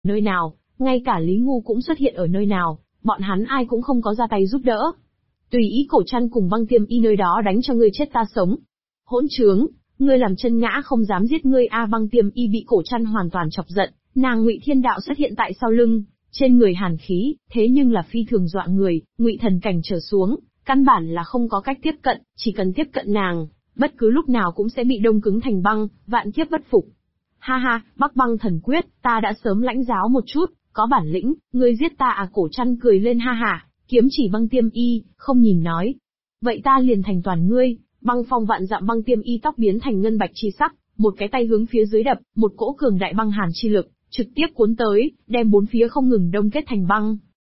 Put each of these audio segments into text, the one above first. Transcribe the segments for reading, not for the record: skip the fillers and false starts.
nơi nào, ngay cả Lý Ngu cũng xuất hiện ở nơi nào, bọn hắn ai cũng không có ra tay giúp đỡ. Tùy ý Cổ Trăn cùng Băng Tiêm Y nơi đó đánh cho ngươi chết ta sống. Hỗn trướng, ngươi làm chân ngã không dám giết ngươi a. Băng Tiêm Y bị Cổ Trăn hoàn toàn chọc giận, nàng Ngụy Thiên Đạo xuất hiện tại sau lưng, trên người hàn khí, thế nhưng là phi thường dọa người, Ngụy thần cảnh trở xuống, căn bản là không có cách tiếp cận, chỉ cần tiếp cận nàng, bất cứ lúc nào cũng sẽ bị đông cứng thành băng, vạn kiếp bất phục. Ha ha, Bắc Băng Thần Quyết, ta đã sớm lãnh giáo một chút, có bản lĩnh, ngươi giết ta à. Cổ Trăn cười lên ha ha, kiếm chỉ Băng Tiêm Y, không nhìn nói. Vậy ta liền thành toàn ngươi. Băng phong vạn dặm. Băng Tiêm Y tóc biến thành ngân bạch chi sắc, một cái tay hướng phía dưới đập, một cỗ cường đại băng hàn chi lực, trực tiếp cuốn tới, đem bốn phía không ngừng đông kết thành băng.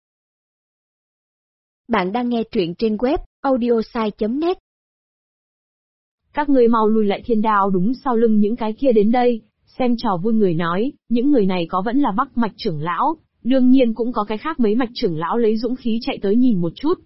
Bạn đang nghe truyện trên web, audiosai.net. Các ngươi mau lùi lại. Thiên Đao đúng sau lưng những cái kia đến đây, xem trò vui người nói, những người này có vẫn là Bắc mạch trưởng lão, đương nhiên cũng có cái khác mấy mạch trưởng lão lấy dũng khí chạy tới nhìn một chút.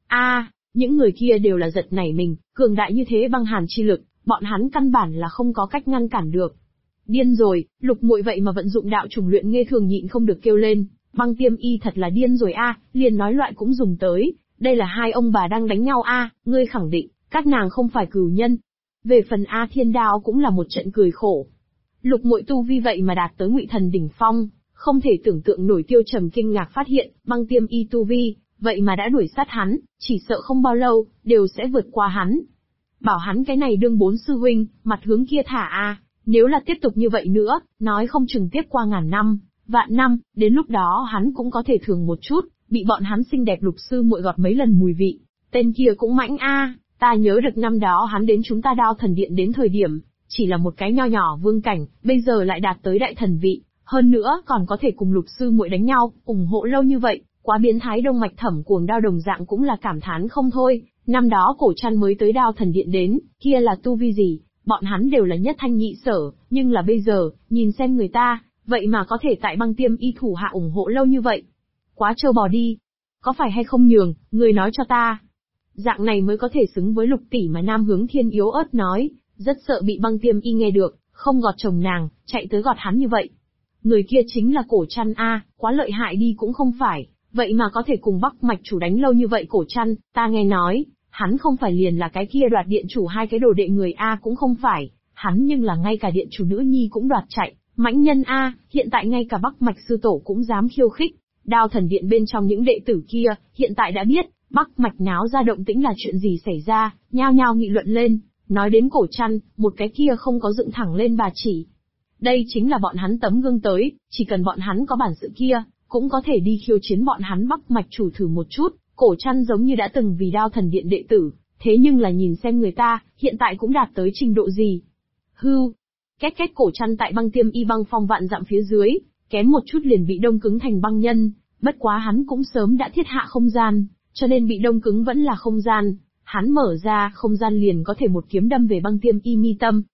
Những người kia đều là giật nảy mình, cường đại như thế băng hàn chi lực, bọn hắn căn bản là không có cách ngăn cản được. Điên rồi, Lục Muội vậy mà vận dụng đạo trùng luyện nghe thường nhịn không được kêu lên, Băng Tiêm Y thật là điên rồi a, liền nói loại cũng dùng tới, đây là hai ông bà đang đánh nhau a, ngươi khẳng định, các nàng không phải cừu nhân. Về phần A Thiên Đao cũng là một trận cười khổ. Lục Muội tu vi vậy mà đạt tới Ngụy thần đỉnh phong, không thể tưởng tượng nổi. Tiêu Trầm kinh ngạc phát hiện, Băng Tiêm Y tu vi, vậy mà đã đuổi sát hắn, chỉ sợ không bao lâu, đều sẽ vượt qua hắn. Bảo hắn cái này đương bốn sư huynh, mặt hướng kia thả a, nếu là tiếp tục như vậy nữa, nói không chừng tiếp qua ngàn năm, vạn năm, đến lúc đó hắn cũng có thể thường một chút, bị bọn hắn xinh đẹp Lục sư muội gọt mấy lần mùi vị. Tên kia cũng mãnh a, ta nhớ được năm đó hắn đến chúng ta Đao Thần Điện đến thời điểm, chỉ là một cái nho nhỏ vương cảnh, bây giờ lại đạt tới đại thần vị, hơn nữa còn có thể cùng Lục sư muội đánh nhau, ủng hộ lâu như vậy, quá biến thái. Đông mạch Thẩm Cuồng Đao đồng dạng cũng là cảm thán không thôi, năm đó Cổ Trăn mới tới Đao Thần Điện đến, kia là tu vi gì, bọn hắn đều là nhất thanh nhị sở, nhưng là bây giờ, nhìn xem người ta, vậy mà có thể tại Băng Tiêm Y thủ hạ ủng hộ lâu như vậy. Quá trâu bò đi. Có phải hay không nhường, người nói cho ta. Dạng này mới có thể xứng với Lục tỷ mà Nam Hướng Thiên yếu ớt nói, rất sợ bị Băng Tiêm Y nghe được, không gọt chồng nàng, chạy tới gọt hắn như vậy. Người kia chính là Cổ Trăn a, quá lợi hại đi cũng không phải, vậy mà có thể cùng Bắc mạch chủ đánh lâu như vậy. Cổ Trăn, ta nghe nói, hắn không phải liền là cái kia đoạt điện chủ hai cái đồ đệ người a cũng không phải, hắn nhưng là ngay cả điện chủ nữ nhi cũng đoạt chạy, mãnh nhân a, hiện tại ngay cả Bắc mạch sư tổ cũng dám khiêu khích. Đao Thần Điện bên trong những đệ tử kia, hiện tại đã biết, Bắc mạch náo ra động tĩnh là chuyện gì xảy ra, nhao nhao nghị luận lên, nói đến Cổ Trăn, một cái kia không có dựng thẳng lên bà chỉ. Đây chính là bọn hắn tấm gương tới, chỉ cần bọn hắn có bản sự kia, cũng có thể đi khiêu chiến bọn hắn Bắc mạch chủ thử một chút. Cổ Trăn giống như đã từng vì Đao Thần Điện đệ tử, thế nhưng là nhìn xem người ta, hiện tại cũng đạt tới trình độ gì. Hưu, két két. Cổ Trăn tại Băng Tiêm Y băng phong vạn dặm phía dưới, kém một chút liền bị đông cứng thành băng nhân, bất quá hắn cũng sớm đã thiết hạ không gian, cho nên bị đông cứng vẫn là không gian, hắn mở ra không gian liền có thể một kiếm đâm về Băng Tiêm Y mi tâm.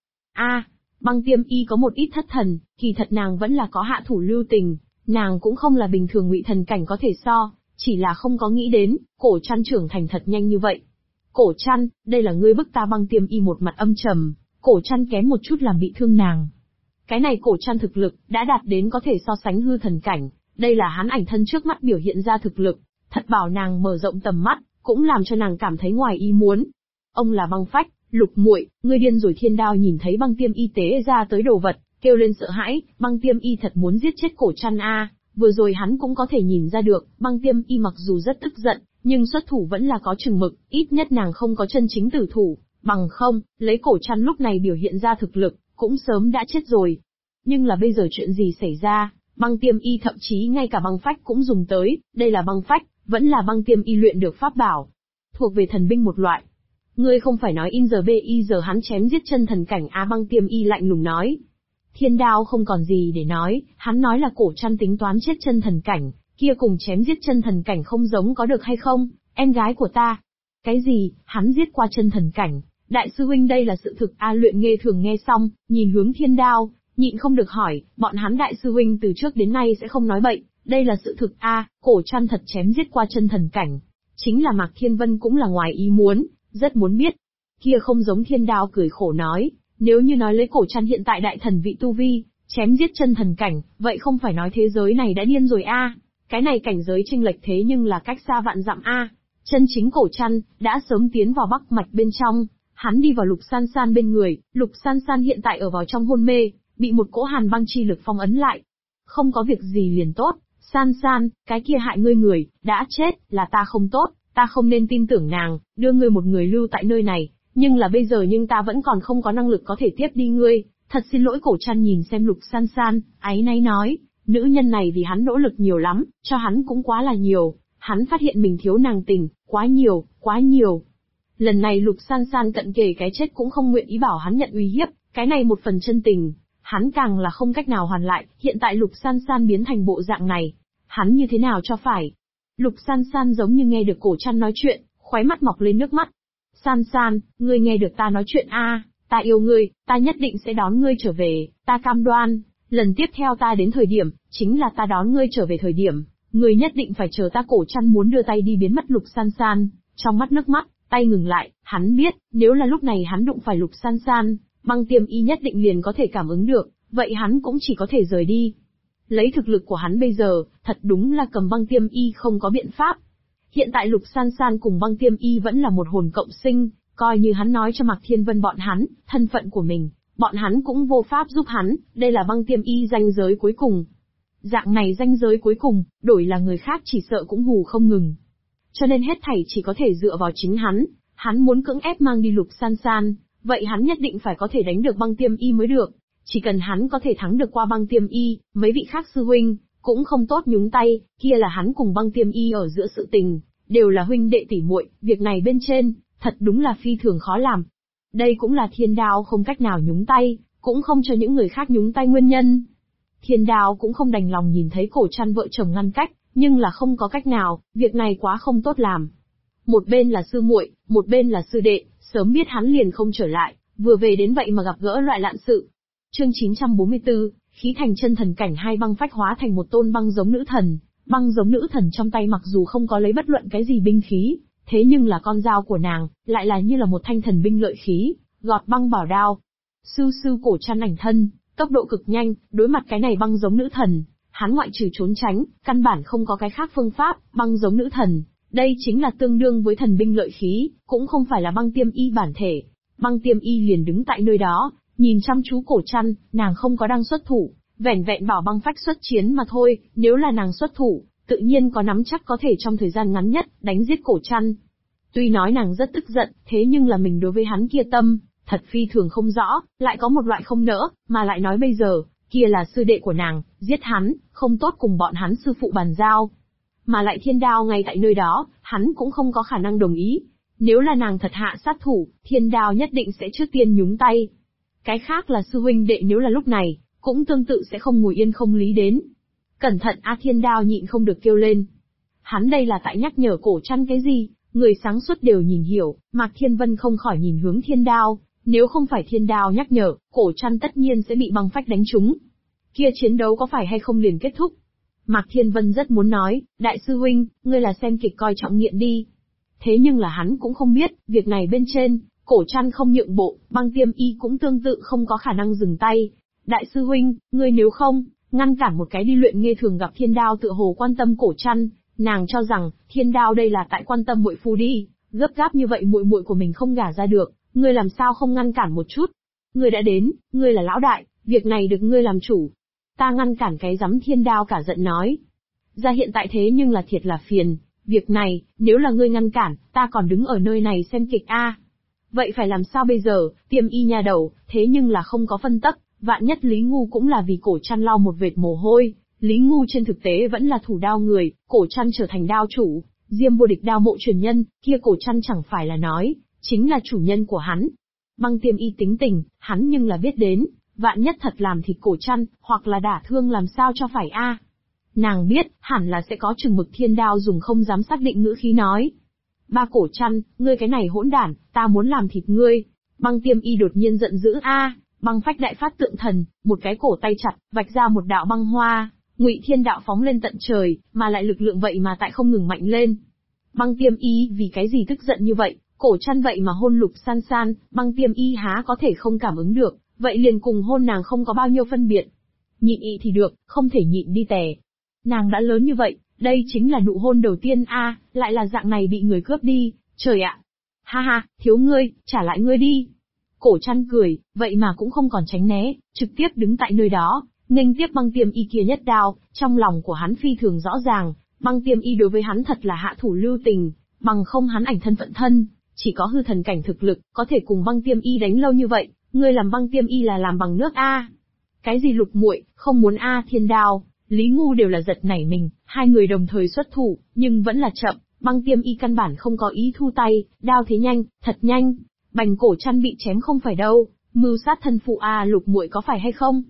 Băng Tiêm Y có một ít thất thần, kỳ thật nàng vẫn là có hạ thủ lưu tình, nàng cũng không là bình thường Ngụy thần cảnh có thể so, chỉ là không có nghĩ đến, Cổ Trăn trưởng thành thật nhanh như vậy. Cổ Trăn, đây là ngươi bức ta. Băng Tiêm Y một mặt âm trầm, Cổ Trăn kém một chút làm bị thương nàng. Cái này Cổ Trăn thực lực, đã đạt đến có thể so sánh hư thần cảnh, đây là hắn ảnh thân trước mắt biểu hiện ra thực lực, thật bảo nàng mở rộng tầm mắt, cũng làm cho nàng cảm thấy ngoài ý muốn. Ông là Băng Phách, Lục muội, ngươi điên rồi. Thiên Đao nhìn thấy Băng Tiêm Y tế ra tới đồ vật, kêu lên sợ hãi, Băng Tiêm Y thật muốn giết chết Cổ Trăn a. Vừa rồi hắn cũng có thể nhìn ra được, Băng Tiêm Y mặc dù rất tức giận, nhưng xuất thủ vẫn là có chừng mực, ít nhất nàng không có chân chính tử thủ, bằng không, lấy Cổ Trăn lúc này biểu hiện ra thực lực, cũng sớm đã chết rồi. Nhưng là bây giờ chuyện gì xảy ra, Băng Tiêm Y thậm chí ngay cả Băng Phách cũng dùng tới, đây là Băng Phách, vẫn là Băng Tiêm Y luyện được pháp bảo, thuộc về thần binh một loại. Ngươi không phải nói in giờ bi giờ hắn chém giết chân thần cảnh á. Băng Tiêm Y lạnh lùng nói. Thiên Đao không còn gì để nói, hắn nói là Cổ Trăn tính toán chết chân thần cảnh, kia cùng chém giết chân thần cảnh không giống có được hay không, em gái của ta. Cái gì, hắn giết qua chân thần cảnh, đại sư huynh đây là sự thực a. Luyện Nghe Thường nghe xong, nhìn hướng Thiên Đao, nhịn không được hỏi, bọn hắn đại sư huynh từ trước đến nay sẽ không nói bậy, đây là sự thực a. Cổ Trăn thật chém giết qua chân thần cảnh, chính là Mạc Thiên Vân cũng là ngoài ý muốn, rất muốn biết. Kia không giống. Thiên Đao cười khổ nói, nếu như nói lấy Cổ Trăn hiện tại đại thần vị tu vi, Chém giết chân thần cảnh, vậy không phải nói thế giới này đã điên rồi a? Cái này cảnh giới chênh lệch thế nhưng là cách xa vạn dặm a. Chân chính Cổ Trăn đã sớm tiến vào Bắc Mạch bên trong, hắn đi vào Lục San San bên người, Lục San San hiện tại ở vào trong hôn mê, bị một cỗ hàn băng chi lực phong ấn lại. Không có việc gì liền tốt, San San, cái kia hại ngươi người, đã chết, là ta không tốt, ta không nên tin tưởng nàng, đưa ngươi một người lưu tại nơi này, nhưng là bây giờ ta vẫn còn không có năng lực có thể tiếp đi ngươi, thật xin lỗi. Cổ Trăn nhìn xem Lục San San, áy náy nói, nữ nhân này vì hắn nỗ lực nhiều lắm, cho hắn cũng quá là nhiều, hắn phát hiện mình thiếu nàng tình, quá nhiều, quá nhiều. Lần này Lục San San cận kề cái chết cũng không nguyện ý bảo hắn nhận uy hiếp, cái này một phần chân tình, hắn càng là không cách nào hoàn lại, hiện tại Lục San San biến thành bộ dạng này, hắn như thế nào cho phải. Lục San San giống như nghe được Cổ Trăn nói chuyện, khóe mắt mọc lên nước mắt. San San, ngươi nghe được ta nói chuyện a? Ta yêu ngươi, ta nhất định sẽ đón ngươi trở về, ta cam đoan, lần tiếp theo ta đến thời điểm, chính là ta đón ngươi trở về thời điểm, ngươi nhất định phải chờ ta. Cổ Trăn muốn đưa tay đi biến mất Lục San San, trong mắt nước mắt, tay ngừng lại, hắn biết, nếu là lúc này hắn đụng phải Lục San San, Băng Tiêm Y nhất định liền có thể cảm ứng được, vậy hắn cũng chỉ có thể rời đi. Lấy thực lực của hắn bây giờ, thật đúng là cầm Băng Tiêm Y không có biện pháp. Hiện tại Lục San San cùng Băng Tiêm Y vẫn là một hồn cộng sinh, coi như hắn nói cho Mạc Thiên Vân bọn hắn, thân phận của mình, bọn hắn cũng vô pháp giúp hắn, đây là Băng Tiêm Y ranh giới cuối cùng. Dạng này ranh giới cuối cùng, đổi là người khác chỉ sợ cũng hù không ngừng. Cho nên hết thảy chỉ có thể dựa vào chính hắn muốn cưỡng ép mang đi Lục San San, vậy hắn nhất định phải có thể đánh được Băng Tiêm Y mới được. Chỉ cần hắn có thể thắng được qua Băng Tiêm Y, mấy vị khác sư huynh cũng không tốt nhúng tay, kia là hắn cùng Băng Tiêm Y ở giữa sự tình, đều là huynh đệ tỷ muội, việc này bên trên, thật đúng là phi thường khó làm. Đây cũng là Thiên Đao không cách nào nhúng tay, cũng không cho những người khác nhúng tay nguyên nhân. Thiên Đao cũng không đành lòng nhìn thấy Cổ Trăn vợ chồng ngăn cách, nhưng là không có cách nào, việc này quá không tốt làm. Một bên là sư muội, một bên là sư đệ, sớm biết hắn liền không trở lại, vừa về đến vậy mà gặp gỡ loại lạn sự. Chương 944, khí thành chân thần cảnh, hai băng phách hóa thành một tôn băng giống nữ thần. Băng giống nữ thần trong tay mặc dù không có lấy bất luận cái gì binh khí, thế nhưng là con dao của nàng, lại là như là một thanh thần binh lợi khí, gọt băng bảo đao. Sư Cổ Trăn ảnh thân, tốc độ cực nhanh, đối mặt cái này băng giống nữ thần, hắn ngoại trừ trốn tránh, căn bản không có cái khác phương pháp. Băng giống nữ thần, đây chính là tương đương với thần binh lợi khí, cũng không phải là Băng Tiêm Y bản thể. Băng Tiêm Y liền đứng tại nơi đó, nhìn chăm chú Cổ Trăn, nàng không có đang xuất thủ, vẻn vẹn bảo băng phách xuất chiến mà thôi, nếu là nàng xuất thủ, tự nhiên có nắm chắc có thể trong thời gian ngắn nhất, đánh giết Cổ Trăn. Tuy nói nàng rất tức giận, thế nhưng là mình đối với hắn kia tâm, thật phi thường không rõ, lại có một loại không nỡ, mà lại nói bây giờ, kia là sư đệ của nàng, giết hắn, không tốt cùng bọn hắn sư phụ bàn giao. Mà lại Thiên Đao ngay tại nơi đó, hắn cũng không có khả năng đồng ý. Nếu là nàng thật hạ sát thủ, Thiên Đao nhất định sẽ trước tiên nhúng tay. Cái khác là sư huynh đệ, nếu là lúc này, cũng tương tự sẽ không ngồi yên không lý đến. Cẩn thận a! Thiên Đao nhịn không được kêu lên. Hắn đây là tại nhắc nhở Cổ Trăn cái gì? Người sáng suốt đều nhìn hiểu, Mạc Thiên Vân không khỏi nhìn hướng Thiên Đao, nếu không phải Thiên Đao nhắc nhở, Cổ Trăn tất nhiên sẽ bị băng phách đánh trúng. Kia chiến đấu có phải hay không liền kết thúc? Mạc Thiên Vân rất muốn nói, đại sư huynh, ngươi là xem kịch coi trọng nghiện đi. Thế nhưng là hắn cũng không biết, việc này bên trên, Cổ Trăn không nhượng bộ, Băng Tiêm Y cũng tương tự không có khả năng dừng tay. Đại sư huynh, ngươi nếu không ngăn cản một cái đi luyện nghe thường gặp Thiên Đao tựa hồ quan tâm Cổ Trăn, nàng cho rằng Thiên Đao đây là tại quan tâm muội phu đi, gấp gáp như vậy muội muội của mình không gả ra được, ngươi làm sao không ngăn cản một chút? Ngươi đã đến, ngươi là lão đại, việc này được ngươi làm chủ. Ta ngăn cản cái rắm! Thiên Đao cả giận nói. Ra hiện tại thế nhưng là thiệt là phiền, việc này, nếu là ngươi ngăn cản, ta còn đứng ở nơi này xem kịch a. Vậy phải làm sao bây giờ? Tiêm Y nhà đầu, thế nhưng là không có phân tắc, vạn nhất Lý Ngu cũng là vì Cổ Trăn lau một vệt mồ hôi. Lý Ngu trên thực tế vẫn là thủ đao người, Cổ Trăn trở thành đao chủ, Diêm vô địch đao mộ truyền nhân, kia Cổ Trăn chẳng phải là nói, chính là chủ nhân của hắn. Băng Tiêm Y tính tình, hắn nhưng là biết đến, vạn nhất thật làm thịt Cổ Trăn, hoặc là đả thương làm sao cho phải a? Nàng biết, hẳn là sẽ có chừng mực. Thiên Đao dùng không dám xác định ngữ khí nói. Ba Cổ Trăn, ngươi cái này hỗn đản, ta muốn làm thịt ngươi. Băng Tiêm Y đột nhiên giận dữ a, băng phách đại phát tượng thần, một cái cổ tay chặt, vạch ra một đạo băng hoa, Ngụy Thiên đạo phóng lên tận trời, mà lại lực lượng vậy mà tại không ngừng mạnh lên. Băng Tiêm Y vì cái gì tức giận như vậy? Cổ Trăn vậy mà hôn Lục San San, Băng Tiêm Y há có thể không cảm ứng được, vậy liền cùng hôn nàng không có bao nhiêu phân biệt. Nhịn ị thì được, không thể nhịn đi tè. Nàng đã lớn như vậy, đây chính là nụ hôn đầu tiên a, lại là dạng này bị người cướp đi, trời ạ. Ha ha, thiếu ngươi, trả lại ngươi đi. Cổ Trăn cười, vậy mà cũng không còn tránh né, trực tiếp đứng tại nơi đó, nghênh tiếp Băng Tiêm Y kia nhất đao, trong lòng của hắn phi thường rõ ràng, Băng Tiêm Y đối với hắn thật là hạ thủ lưu tình, bằng không hắn ảnh thân phận thân, chỉ có hư thần cảnh thực lực, có thể cùng Băng Tiêm Y đánh lâu như vậy, ngươi làm Băng Tiêm Y là làm bằng nước a. Cái gì Lục muội, không muốn a thiên đao, Lý Ngu đều là giật nảy mình, hai người đồng thời xuất thủ, nhưng vẫn là chậm, Băng Tiêm Y căn bản không có ý thu tay, đao thế nhanh, thật nhanh. Bành Cổ Trăn bị chém không phải đâu, mưu sát thân phụ a Lục muội có phải hay không?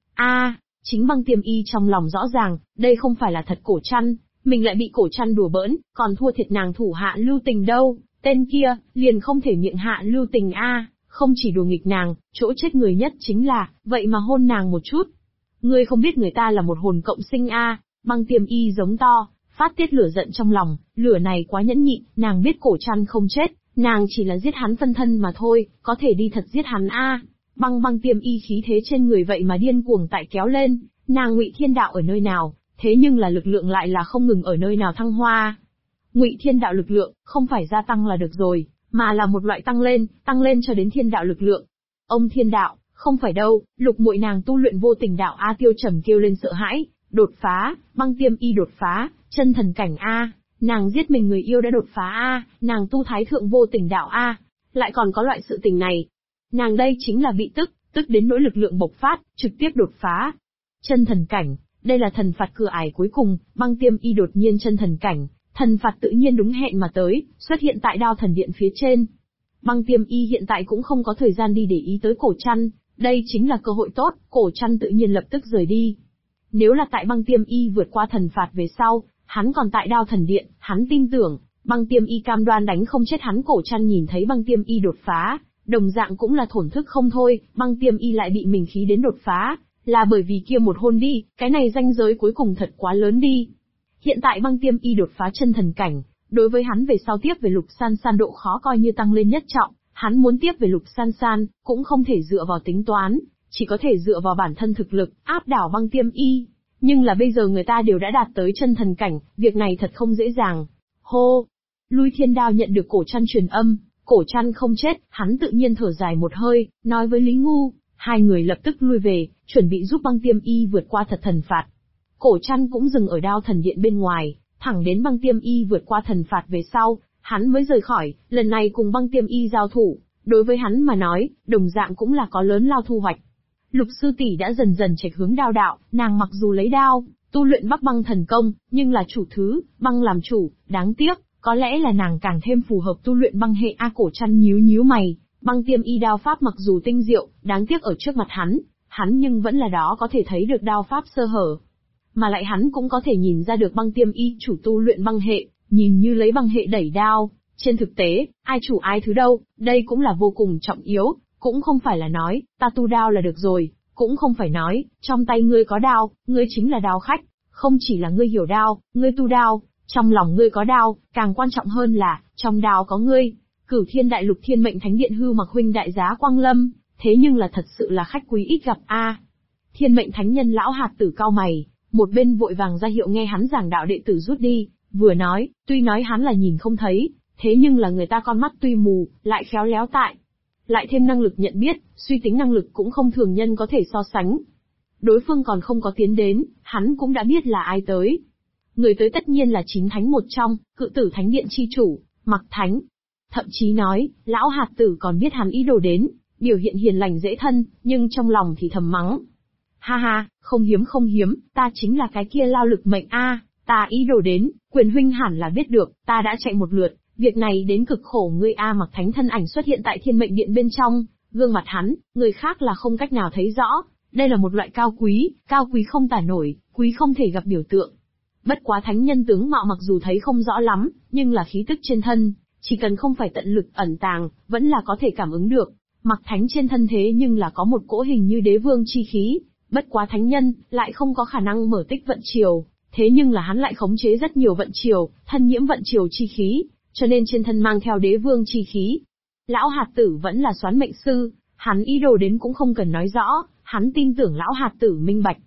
A, chính Băng Tiêm Y trong lòng rõ ràng, đây không phải là thật Cổ Trăn, mình lại bị Cổ Trăn đùa bỡn, còn thua thiệt nàng thủ hạ lưu tình đâu, tên kia, liền không thể miệng hạ lưu tình a, không chỉ đùa nghịch nàng, chỗ chết người nhất chính là, vậy mà hôn nàng một chút. Ngươi không biết người ta là một hồn cộng sinh a, Băng Tiêm Y giống to, phát tiết lửa giận trong lòng, lửa này quá nhẫn nhịn, nàng biết Cổ Trăn không chết. Nàng chỉ là giết hắn phân thân mà thôi, có thể đi thật giết hắn a. Băng Tiêm Y khí thế trên người vậy mà điên cuồng tại kéo lên, nàng Ngụy Thiên Đạo ở nơi nào, thế nhưng là lực lượng lại là không ngừng ở nơi nào thăng hoa. Ngụy Thiên Đạo lực lượng, không phải gia tăng là được rồi, mà là một loại tăng lên cho đến Thiên Đạo lực lượng. Ông Thiên Đạo, không phải đâu, Lục muội nàng tu luyện vô tình đạo a Tiêu Trầm kêu lên sợ hãi, đột phá, Băng Tiêm Y đột phá, chân thần cảnh a. Nàng giết mình người yêu đã đột phá a, nàng tu thái thượng vô tình đạo a, lại còn có loại sự tình này. Nàng đây chính là bị tức đến nỗi lực lượng bộc phát, trực tiếp đột phá. Chân thần cảnh, đây là thần phạt cửa ải cuối cùng, Băng Tiêm Y đột nhiên chân thần cảnh, thần phạt tự nhiên đúng hẹn mà tới, xuất hiện tại Đao Thần Điện phía trên. Băng Tiêm Y hiện tại cũng không có thời gian đi để ý tới Cổ Trăn, đây chính là cơ hội tốt, Cổ Trăn tự nhiên lập tức rời đi. Nếu là tại Băng Tiêm Y vượt qua thần phạt về sau, hắn còn tại Đao Thần Điện, hắn tin tưởng, Băng Tiêm Y cam đoan đánh không chết hắn. Cổ Trăn nhìn thấy Băng Tiêm Y đột phá, đồng dạng cũng là thổn thức không thôi, Băng Tiêm Y lại bị mình khí đến đột phá, là bởi vì kia một hôn đi, cái này ranh giới cuối cùng thật quá lớn đi. Hiện tại Băng Tiêm Y đột phá chân thần cảnh, đối với hắn về sau tiếp về Lục San San độ khó coi như tăng lên nhất trọng, hắn muốn tiếp về Lục San San, cũng không thể dựa vào tính toán, chỉ có thể dựa vào bản thân thực lực, áp đảo Băng Tiêm Y. Nhưng là bây giờ người ta đều đã đạt tới chân thần cảnh, việc này thật không dễ dàng. Hô! Lui Thiên Đao nhận được Cổ Trăn truyền âm, Cổ Trăn không chết, hắn tự nhiên thở dài một hơi, nói với Lý Ngu, hai người lập tức lui về, chuẩn bị giúp Băng Tiêm Y vượt qua thật thần phạt. Cổ Trăn cũng dừng ở Đao Thần Điện bên ngoài, thẳng đến Băng Tiêm Y vượt qua thần phạt về sau, hắn mới rời khỏi, lần này cùng Băng Tiêm Y giao thủ, đối với hắn mà nói, đồng dạng cũng là có lớn lao thu hoạch. Lục sư tỷ đã dần dần chệch hướng đao đạo, nàng mặc dù lấy đao, tu luyện Bắc Băng thần công, nhưng là chủ thứ, băng làm chủ, đáng tiếc, có lẽ là nàng càng thêm phù hợp tu luyện băng hệ a. Cổ Trăn nhíu mày, Băng Tiêm Y đao pháp mặc dù tinh diệu, đáng tiếc ở trước mặt hắn nhưng vẫn là đó có thể thấy được đao pháp sơ hở. Mà lại hắn cũng có thể nhìn ra được Băng Tiêm Y chủ tu luyện băng hệ, nhìn như lấy băng hệ đẩy đao, trên thực tế, ai chủ ai thứ đâu, đây cũng là vô cùng trọng yếu. Cũng không phải là nói, ta tu đao là được rồi, cũng không phải nói, trong tay ngươi có đao, ngươi chính là đao khách, không chỉ là ngươi hiểu đao, ngươi tu đao, trong lòng ngươi có đao, càng quan trọng hơn là, trong đao có ngươi. Cửu Thiên Đại Lục Thiên Mệnh Thánh Điện hư mặc huynh đại giá quang lâm, thế nhưng là thật sự là khách quý ít gặp a. Thiên Mệnh Thánh Nhân lão hạt tử cao mày, một bên vội vàng ra hiệu nghe hắn giảng đạo đệ tử rút đi, vừa nói, tuy nói hắn là nhìn không thấy, thế nhưng là người ta con mắt tuy mù, lại khéo léo tại. Lại thêm năng lực nhận biết, suy tính năng lực cũng không thường nhân có thể so sánh. Đối phương còn không có tiến đến, hắn cũng đã biết là ai tới. Người tới tất nhiên là chín thánh một trong, Cự Tử Thánh Điện chi chủ, Mặc Thánh. Thậm chí nói, lão hạt tử còn biết hắn ý đồ đến, biểu hiện hiền lành dễ thân, nhưng trong lòng thì thầm mắng. Ha ha, không hiếm, ta chính là cái kia lao lực mệnh a, ta ý đồ đến, Quyền huynh hẳn là biết được, ta đã chạy một lượt. Việc này đến cực khổ ngươi a. Mặc Thánh thân ảnh xuất hiện tại Thiên Mệnh Điện bên trong, gương mặt hắn, người khác là không cách nào thấy rõ, đây là một loại cao quý không tả nổi, quý không thể gặp biểu tượng. Bất quá thánh nhân tướng mạo mặc dù thấy không rõ lắm, nhưng là khí tức trên thân, chỉ cần không phải tận lực ẩn tàng, vẫn là có thể cảm ứng được. Mặc Thánh trên thân thế nhưng là có một cỗ hình như đế vương chi khí, bất quá thánh nhân, lại không có khả năng mở tích vận chiều, thế nhưng là hắn lại khống chế rất nhiều vận chiều, thân nhiễm vận chiều chi khí. Cho nên trên thân mang theo đế vương chi khí. Lão hạt tử vẫn là soán mệnh sư, hắn ý đồ đến cũng không cần nói rõ, hắn tin tưởng lão hạt tử minh bạch.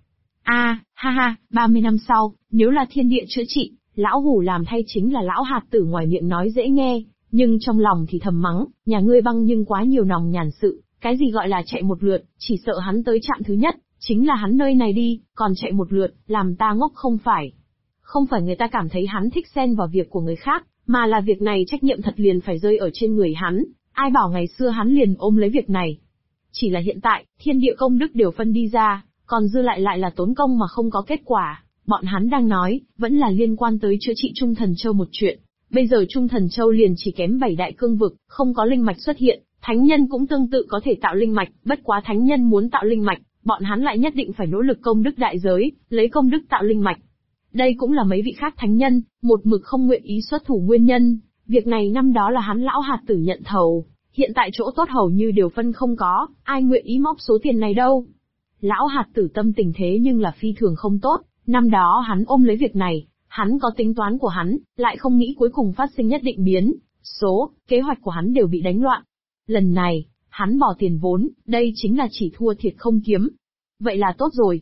Ha ha, 30 năm sau, nếu là thiên địa chữa trị, lão hủ làm thay chính là lão hạt tử. Ngoài miệng nói dễ nghe, nhưng trong lòng thì thầm mắng, nhà ngươi Băng nhưng quá nhiều nòng nhàn sự, cái gì gọi là chạy một lượt, chỉ sợ hắn tới trạm thứ nhất, chính là hắn nơi này đi, còn chạy một lượt, làm ta ngốc không phải. Không phải người ta cảm thấy hắn thích xen vào việc của người khác, mà là việc này trách nhiệm thật liền phải rơi ở trên người hắn, ai bảo ngày xưa hắn liền ôm lấy việc này. Chỉ là hiện tại, thiên địa công đức đều phân đi ra, còn dư lại là tốn công mà không có kết quả. Bọn hắn đang nói, vẫn là liên quan tới chữa trị Trung Thần Châu một chuyện. Bây giờ Trung Thần Châu liền chỉ kém 7 đại cương vực, không có linh mạch xuất hiện, thánh nhân cũng tương tự có thể tạo linh mạch, bất quá thánh nhân muốn tạo linh mạch, bọn hắn lại nhất định phải nỗ lực công đức đại giới, lấy công đức tạo linh mạch. Đây cũng là mấy vị khác thánh nhân, một mực không nguyện ý xuất thủ nguyên nhân, việc này năm đó là hắn lão hạt tử nhận thầu, hiện tại chỗ tốt hầu như đều phân không có, ai nguyện ý móc số tiền này đâu. Lão hạt tử tâm tình thế nhưng là phi thường không tốt, năm đó hắn ôm lấy việc này, hắn có tính toán của hắn, lại không nghĩ cuối cùng phát sinh nhất định biến số, kế hoạch của hắn đều bị đánh loạn. Lần này, hắn bỏ tiền vốn, đây chính là chỉ thua thiệt không kiếm. Vậy là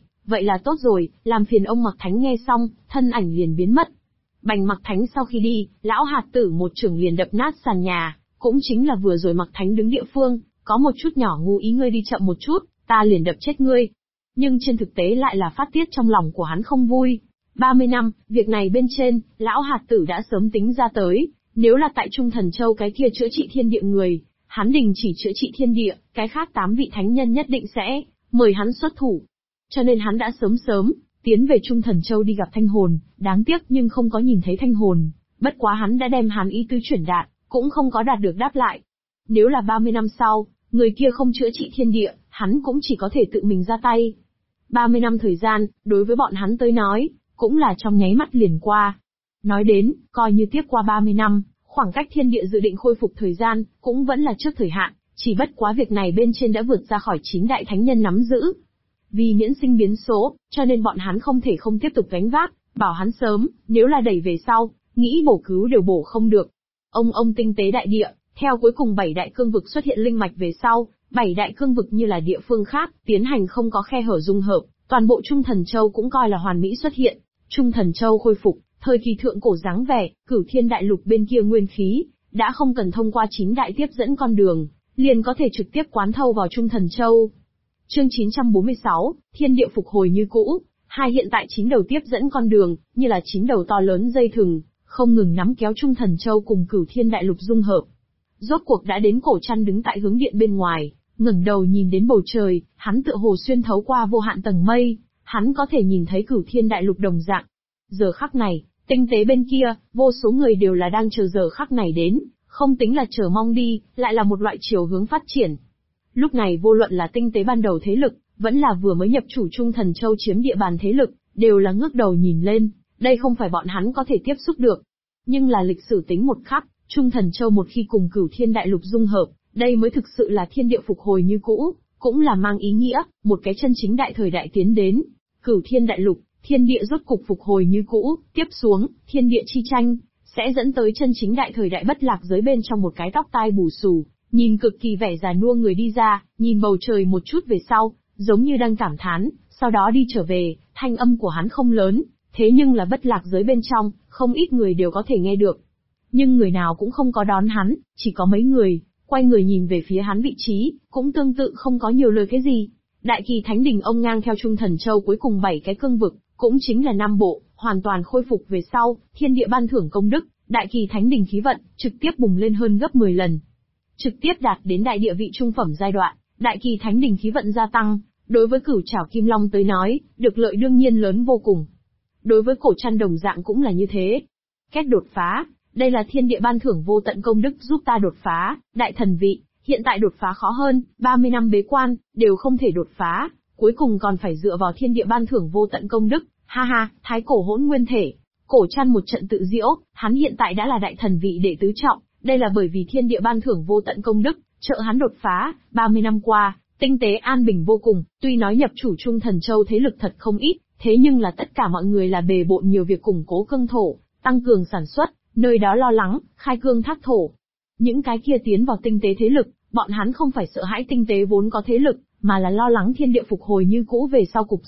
tốt rồi, làm phiền ông Mặc Thánh nghe xong, thân ảnh liền biến mất. Bành Mặc Thánh sau khi đi, lão hạt tử một chưởng liền đập nát sàn nhà, cũng chính là vừa rồi Mặc Thánh đứng địa phương, có một chút nhỏ ngu ý ngươi đi chậm một chút, ta liền đập chết ngươi. Nhưng trên thực tế lại là phát tiết trong lòng của hắn không vui. 30 năm, việc này bên trên, lão hạt tử đã sớm tính ra tới, nếu là tại Trung Thần Châu cái kia chữa trị thiên địa người, hắn đình chỉ chữa trị thiên địa, cái khác 8 vị thánh nhân nhất định sẽ mời hắn xuất thủ. Cho nên hắn đã sớm tiến về Trung Thần Châu đi gặp Thanh Hồn, đáng tiếc nhưng không có nhìn thấy Thanh Hồn, bất quá hắn đã đem hắn ý tứ chuyển đạt, cũng không có đạt được đáp lại. Nếu là 30 năm sau, người kia không chữa trị thiên địa, hắn cũng chỉ có thể tự mình ra tay. 30 năm thời gian, đối với bọn hắn tới nói, cũng là trong nháy mắt liền qua. Nói đến, coi như tiếp qua 30 năm, khoảng cách thiên địa dự định khôi phục thời gian, cũng vẫn là trước thời hạn, chỉ bất quá việc này bên trên đã vượt ra khỏi 9 đại thánh nhân nắm giữ. Vì miễn sinh biến số, cho nên bọn hắn không thể không tiếp tục gánh vác, bảo hắn sớm, nếu là đẩy về sau, nghĩ bổ cứu đều bổ không được. Ông tinh tế đại địa, theo cuối cùng 7 đại cương vực xuất hiện linh mạch về sau, 7 đại cương vực như là địa phương khác, tiến hành không có khe hở dung hợp, toàn bộ Trung Thần Châu cũng coi là hoàn mỹ xuất hiện. Trung Thần Châu khôi phục, thời kỳ thượng cổ dáng vẻ, Cửu Thiên Đại Lục bên kia nguyên khí, đã không cần thông qua 9 đại tiếp dẫn con đường, liền có thể trực tiếp quán thâu vào Trung Thần Châu. Chương 946, Thiên địa phục hồi như cũ, hiện tại 9 đầu tiếp dẫn con đường, như là 9 đầu to lớn dây thừng, không ngừng nắm kéo Trung Thần Châu cùng Cửu Thiên Đại Lục dung hợp. Rốt cuộc đã đến Cổ Trăn đứng tại hướng điện bên ngoài, ngẩng đầu nhìn đến bầu trời, hắn tựa hồ xuyên thấu qua vô hạn tầng mây, hắn có thể nhìn thấy Cửu Thiên Đại Lục đồng dạng. Giờ khắc này, tinh tế bên kia, vô số người đều là đang chờ giờ khắc này đến, không tính là chờ mong đi, lại là một loại chiều hướng phát triển. Lúc này vô luận là tinh tế ban đầu thế lực, vẫn là vừa mới nhập chủ Trung Thần Châu chiếm địa bàn thế lực, đều là ngước đầu nhìn lên, đây không phải bọn hắn có thể tiếp xúc được. Nhưng là lịch sử tính một khắc, Trung Thần Châu một khi cùng Cửu Thiên Đại Lục dung hợp, đây mới thực sự là thiên địa phục hồi như cũ, cũng là mang ý nghĩa, một cái chân chính đại thời đại tiến đến. Cửu Thiên Đại Lục, thiên địa rốt cục phục hồi như cũ, tiếp xuống, thiên địa chi tranh, sẽ dẫn tới chân chính đại thời đại bất lạc giới bên trong một cái tóc tai bù xù, nhìn cực kỳ vẻ già nua người đi ra, nhìn bầu trời một chút về sau, giống như đang cảm thán, sau đó đi trở về, thanh âm của hắn không lớn, thế nhưng là bất lạc giới bên trong, không ít người đều có thể nghe được. Nhưng người nào cũng không có đón hắn, chỉ có mấy người, quay người nhìn về phía hắn vị trí, cũng tương tự không có nhiều lời cái gì. Đại Kỳ Thánh Đình ông ngang theo Trung Thần Châu cuối cùng 7 cái cương vực, cũng chính là Nam Bộ, hoàn toàn khôi phục về sau, thiên địa ban thưởng công đức, Đại Kỳ Thánh Đình khí vận, trực tiếp bùng lên hơn gấp 10 lần. Trực tiếp đạt đến đại địa vị trung phẩm giai đoạn, Đại Kỳ Thánh Đình khí vận gia tăng, đối với Cửu Trảo Kim Long tới nói, được lợi đương nhiên lớn vô cùng. Đối với Cổ Trăn đồng dạng cũng là như thế. Cách đột phá, đây là thiên địa ban thưởng vô tận công đức giúp ta đột phá, đại thần vị, hiện tại đột phá khó hơn, 30 năm bế quan, đều không thể đột phá, cuối cùng còn phải dựa vào thiên địa ban thưởng vô tận công đức, thái cổ hỗn nguyên thể. Cổ Trăn một trận tự diễu, hắn hiện tại đã là đại thần vị đệ tứ trọng, đây là bởi vì thiên địa ban thưởng vô tận công đức, trợ hắn đột phá, 30 năm qua, tinh tế an bình vô cùng, tuy nói nhập chủ Trung Thần Châu thế lực thật không ít, thế nhưng là tất cả mọi người là bề bộn nhiều việc củng cố cương thổ, tăng cường sản xuất, nơi đó lo lắng, khai cương thác thổ. Những cái kia tiến vào tinh tế thế lực, bọn hắn không phải sợ hãi tinh tế vốn có thế lực, mà là lo lắng thiên địa phục hồi như cũ về sau cục diện,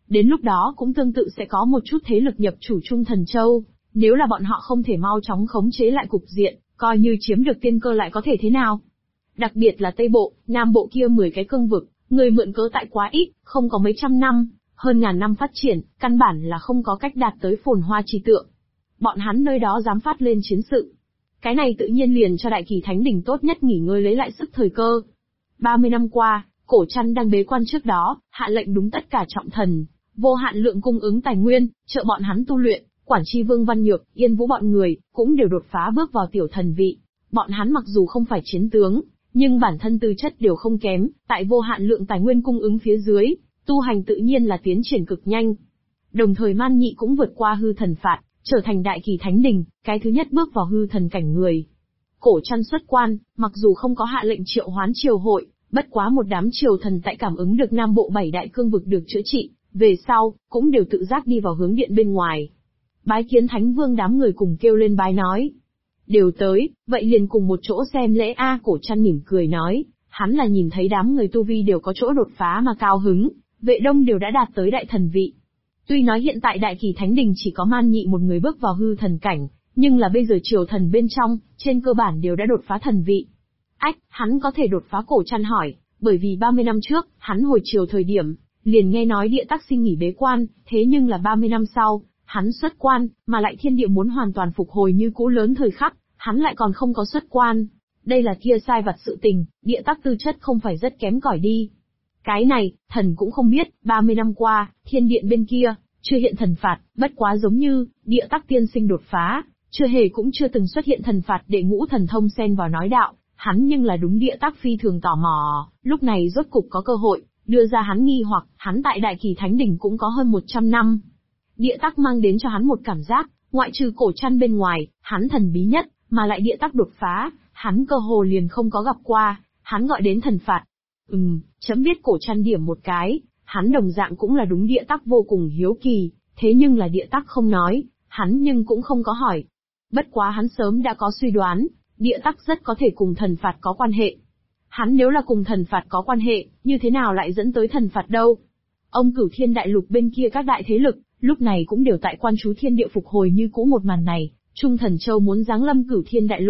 Đến lúc đó cũng tương tự sẽ có một chút thế lực nhập chủ Trung Thần Châu, nếu là bọn họ không thể mau chóng khống chế lại cục diện, coi như chiếm được tiên cơ lại có thể thế nào. Đặc biệt là Tây Bộ, Nam Bộ kia 10 cái cương vực, người mượn cớ tại quá ít, không có mấy trăm năm, hơn ngàn năm phát triển, căn bản là không có cách đạt tới phồn hoa trì tượng. Bọn hắn nơi đó dám phát lên chiến sự. Cái này tự nhiên liền cho Đại Kỳ Thánh Đình tốt nhất nghỉ ngơi lấy lại sức thời cơ. 30 năm qua, Cổ Trăn đang bế quan trước đó, hạ lệnh đúng tất cả trọng thần, vô hạn lượng cung ứng tài nguyên, trợ bọn hắn tu luyện, Quản Tri Vương Văn Nhược, Yên Vũ bọn người, cũng đều đột phá bước vào tiểu thần vị. Bọn hắn mặc dù không phải chiến tướng, nhưng bản thân tư chất đều không kém, tại vô hạn lượng tài nguyên cung ứng phía dưới, tu hành tự nhiên là tiến triển cực nhanh. Đồng thời Man Nhị cũng vượt qua hư thần phạt, trở thành Đại Kỳ Thánh Đình, cái thứ nhất bước vào hư thần cảnh người. Cổ Trăn xuất quan, mặc dù không có hạ lệnh triệu hoán triều hội, bất quá một đám triều thần tại cảm ứng được Nam Bộ 7 đại cương vực được chữa trị, về sau, cũng đều tự giác đi vào hướng điện bên ngoài. Bái kiến Thánh Vương đám người cùng kêu lên bái nói. Đều tới, vậy liền cùng một chỗ xem lễ a. Cổ Trăn mỉm cười nói, hắn là nhìn thấy đám người tu vi đều có chỗ đột phá mà cao hứng, Vệ Đông đều đã đạt tới đại thần vị. Tuy nói hiện tại Đại Kỳ Thánh Đình chỉ có Man Nhị một người bước vào hư thần cảnh, nhưng là bây giờ triều thần bên trong, trên cơ bản đều đã đột phá thần vị. Ách, hắn có thể đột phá? Cổ Trăn hỏi, bởi vì 30 năm trước, hắn hồi triều thời điểm, liền nghe nói Địa Tắc xin nghỉ bế quan, thế nhưng là 30 năm sau, hắn xuất quan, mà lại thiên địa muốn hoàn toàn phục hồi như cũ lớn thời khắc, hắn lại còn không có xuất quan. Đây là kia sai vặt sự tình, Địa Tắc tư chất không phải rất kém cỏi đi. Cái này, thần cũng không biết, 30 năm qua, thiên điện bên kia, chưa hiện thần phạt, bất quá giống như, Địa Tắc tiên sinh đột phá, chưa hề cũng chưa từng xuất hiện thần phạt để ngũ thần thông xen vào nói đạo, hắn nhưng là đúng Địa Tắc phi thường tò mò, lúc này rốt cục có cơ hội, đưa ra hắn nghi hoặc, hắn tại Đại Kỳ Thánh Đình cũng có hơn 100 năm. Địa Tắc mang đến cho hắn một cảm giác, ngoại trừ Cổ Trăn bên ngoài, hắn thần bí nhất, mà lại Địa Tắc đột phá, hắn cơ hồ liền không có gặp qua, hắn gọi đến thần phạt. Chấm biết. Cổ Trăn điểm một cái, hắn đồng dạng cũng là đúng Địa Tắc vô cùng hiếu kỳ, thế nhưng là Địa Tắc không nói, hắn nhưng cũng không có hỏi. Bất quá hắn sớm đã có suy đoán, Địa Tắc rất có thể cùng thần phạt có quan hệ. Hắn nếu là cùng thần phạt có quan hệ, như thế nào lại dẫn tới thần phạt đâu? Ông Cửu Thiên Đại Lục bên kia các đại thế lực, lúc này cũng đều tại quan chú thiên địa phục hồi như cũ một màn này, Trung Thần Châu muốn giáng lâm Cửu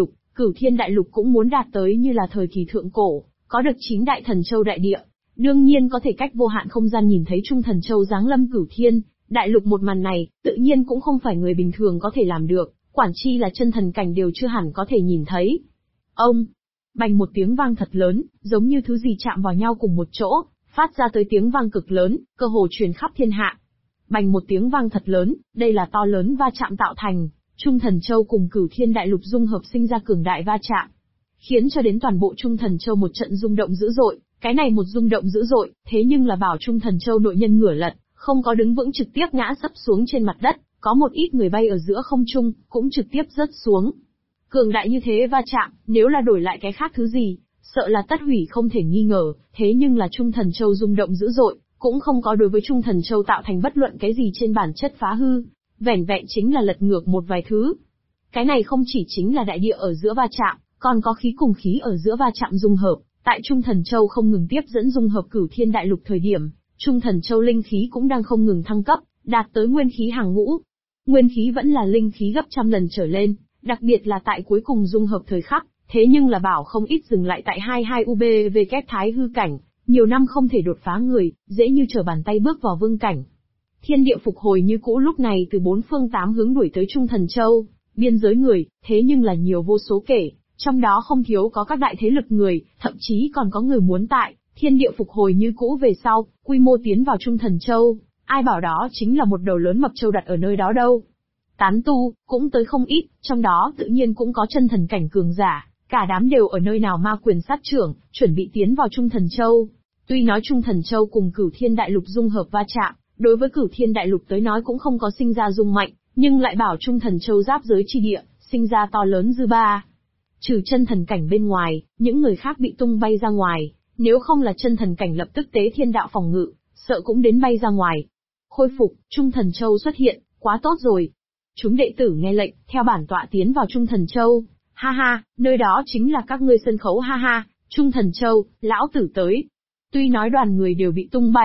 Thiên Đại Lục cũng muốn đạt tới như là thời kỳ thượng cổ, có được 9 đại thần châu đại địa. Đương nhiên có thể cách vô hạn không gian nhìn thấy Trung Thần Châu giáng lâm Cửu Thiên Đại Lục một màn này, tự nhiên cũng không phải người bình thường có thể làm được, quản chi là chân thần cảnh đều chưa hẳn có thể nhìn thấy. Ông, bành một tiếng vang thật lớn, giống như thứ gì chạm vào nhau cùng một chỗ, phát ra tới tiếng vang cực lớn, cơ hồ truyền khắp thiên hạ. Bành một tiếng vang thật lớn, đây là to lớn va chạm tạo thành, Trung Thần Châu cùng Cửu Thiên Đại Lục dung hợp sinh ra cường đại va chạm, khiến cho đến toàn bộ Trung Thần Châu một trận rung động dữ dội. Cái này một rung động dữ dội, thế nhưng là bảo Trung Thần Châu nội nhân ngửa lật, không có đứng vững trực tiếp ngã sấp xuống trên mặt đất, có một ít người bay ở giữa không trung, cũng trực tiếp rớt xuống. Cường đại như thế va chạm, nếu là đổi lại cái khác thứ gì, sợ là tất hủy không thể nghi ngờ, thế nhưng là Trung Thần Châu rung động dữ dội, cũng không có đối với Trung Thần Châu tạo thành bất luận cái gì trên bản chất phá hư, vẻn vẹn chính là lật ngược một vài thứ. Cái này không chỉ chính là đại địa ở giữa va chạm, còn có khí cùng khí ở giữa va chạm dung hợp. Tại Trung Thần Châu không ngừng tiếp dẫn dung hợp Cửu Thiên Đại Lục thời điểm, Trung Thần Châu linh khí cũng đang không ngừng thăng cấp, đạt tới nguyên khí hàng ngũ. Nguyên khí vẫn là linh khí gấp trăm lần trở lên, đặc biệt là tại cuối cùng dung hợp thời khắc, thế nhưng là bảo không ít dừng lại tại 22 UBV kép thái hư cảnh, nhiều năm không thể đột phá người, dễ như trở bàn tay bước vào vương cảnh. Thiên địa phục hồi như cũ lúc này từ 4 phương 8 hướng đuổi tới Trung Thần Châu, biên giới người, thế nhưng là nhiều vô số kể. Trong đó không thiếu có các đại thế lực người, thậm chí còn có người muốn tại thiên địa phục hồi như cũ về sau, quy mô tiến vào Trung Thần Châu, ai bảo đó chính là một đầu lớn mập châu đặt ở nơi đó đâu. Tán tu, cũng tới không ít, trong đó tự nhiên cũng có chân thần cảnh cường giả, cả đám đều ở nơi nào ma quyền sát trưởng, chuẩn bị tiến vào Trung Thần Châu. Tuy nói Trung Thần Châu cùng Cửu Thiên Đại Lục dung hợp va chạm, đối với Cửu Thiên Đại Lục tới nói cũng không có sinh ra rung mạnh, nhưng lại bảo Trung Thần Châu giáp giới chi địa, sinh ra to lớn dư ba. Trừ chân thần cảnh bên ngoài, những người khác bị tung bay ra ngoài, nếu không là chân thần cảnh lập tức tế thiên đạo phòng ngự, sợ cũng đến bay ra ngoài. Khôi phục, Trung Thần Châu xuất hiện, quá tốt rồi. Chúng đệ tử nghe lệnh, theo bản tọa tiến vào Trung Thần Châu. Ha ha, nơi đó chính là các ngươi sân khấu ha ha, Trung Thần Châu, lão tử tới. Tuy nói đoàn người đều bị tung bay,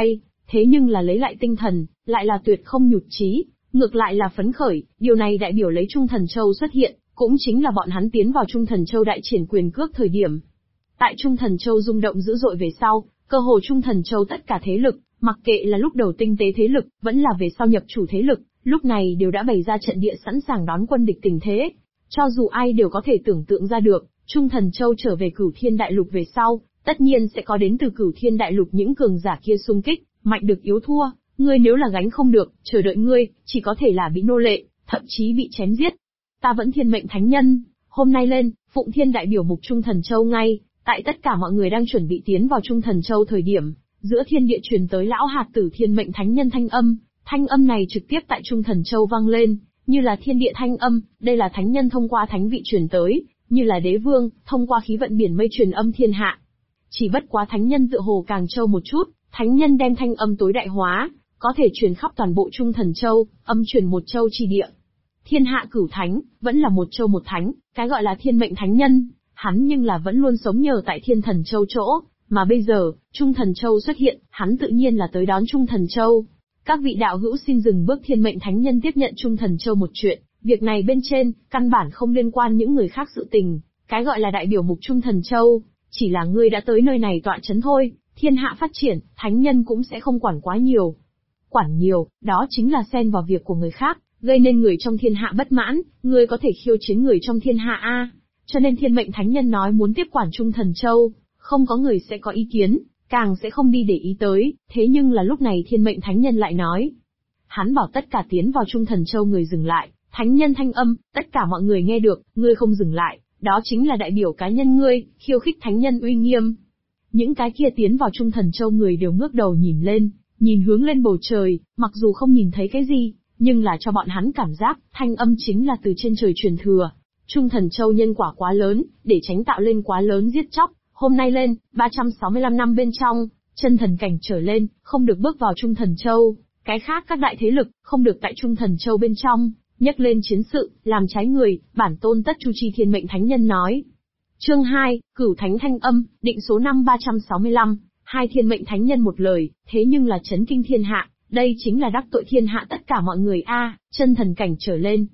thế nhưng là lấy lại tinh thần, lại là tuyệt không nhụt chí, ngược lại là phấn khởi, điều này đại biểu lấy Trung Thần Châu xuất hiện, cũng chính là bọn hắn tiến vào Trung Thần Châu đại triển quyền cước thời điểm. Tại Trung Thần Châu rung động dữ dội về sau, cơ hồ Trung Thần Châu tất cả thế lực, mặc kệ là lúc đầu tinh tế thế lực, vẫn là về sau nhập chủ thế lực, lúc này đều đã bày ra trận địa sẵn sàng đón quân địch tình thế. Cho dù ai đều có thể tưởng tượng ra được, Trung Thần Châu trở về Cửu Thiên Đại Lục về sau, tất nhiên sẽ có đến từ Cửu Thiên Đại Lục những cường giả kia xung kích, mạnh được yếu thua, ngươi nếu là gánh không được, chờ đợi ngươi, chỉ có thể là bị nô lệ, thậm chí bị chém giết. Ta vẫn thiên mệnh thánh nhân, hôm nay lên, Phụng Thiên đại biểu mục Trung Thần Châu ngay, tại tất cả mọi người đang chuẩn bị tiến vào Trung Thần Châu thời điểm, giữa thiên địa truyền tới lão hạt tử thiên mệnh thánh nhân thanh âm này trực tiếp tại Trung Thần Châu vang lên, như là thiên địa thanh âm, đây là thánh nhân thông qua thánh vị truyền tới, như là đế vương, thông qua khí vận biển mây truyền âm thiên hạ. Chỉ bất quá thánh nhân tựa hồ càng châu một chút, thánh nhân đem thanh âm tối đại hóa, có thể truyền khắp toàn bộ Trung Thần Châu, âm truyền một châu chi địa. Thiên hạ cửu thánh, vẫn là một châu một thánh, cái gọi là thiên mệnh thánh nhân, hắn nhưng là vẫn luôn sống nhờ tại Thiên Thần Châu chỗ, mà bây giờ, Trung Thần Châu xuất hiện, hắn tự nhiên là tới đón Trung Thần Châu. Các vị đạo hữu xin dừng bước thiên mệnh thánh nhân tiếp nhận Trung Thần Châu một chuyện, việc này bên trên, căn bản không liên quan những người khác sự tình, cái gọi là đại biểu mục Trung Thần Châu, chỉ là ngươi đã tới nơi này tọa chấn thôi, thiên hạ phát triển, thánh nhân cũng sẽ không quản quá nhiều. Quản nhiều, đó chính là xen vào việc của người khác, gây nên người trong thiên hạ bất mãn, ngươi có thể khiêu chiến người trong thiên hạ a. Cho nên thiên mệnh thánh nhân nói muốn tiếp quản Trung Thần Châu, không có người sẽ có ý kiến, càng sẽ không đi để ý tới, thế nhưng là lúc này thiên mệnh thánh nhân lại nói. Hắn bảo tất cả tiến vào Trung Thần Châu người dừng lại, thánh nhân thanh âm, tất cả mọi người nghe được, ngươi không dừng lại, đó chính là đại biểu cá nhân ngươi, khiêu khích thánh nhân uy nghiêm. Những cái kia tiến vào Trung Thần Châu người đều ngước đầu nhìn lên, nhìn hướng lên bầu trời, mặc dù không nhìn thấy cái gì, nhưng là cho bọn hắn cảm giác, thanh âm chính là từ trên trời truyền thừa. Trung Thần Châu nhân quả quá lớn, để tránh tạo lên quá lớn giết chóc, hôm nay lên, 365 năm bên trong, chân thần cảnh trở lên, không được bước vào Trung Thần Châu, cái khác các đại thế lực, không được tại Trung Thần Châu bên trong, nhắc lên chiến sự, làm trái người, bản tôn tất chu chi thiên mệnh thánh nhân nói. Chương 2, Cửu Thánh Thanh Âm, định số năm 365, hai thiên mệnh thánh nhân một lời, thế nhưng là chấn kinh thiên hạ, đây chính là đắc tội thiên hạ tất cả mọi người a, chân thần cảnh trở lên,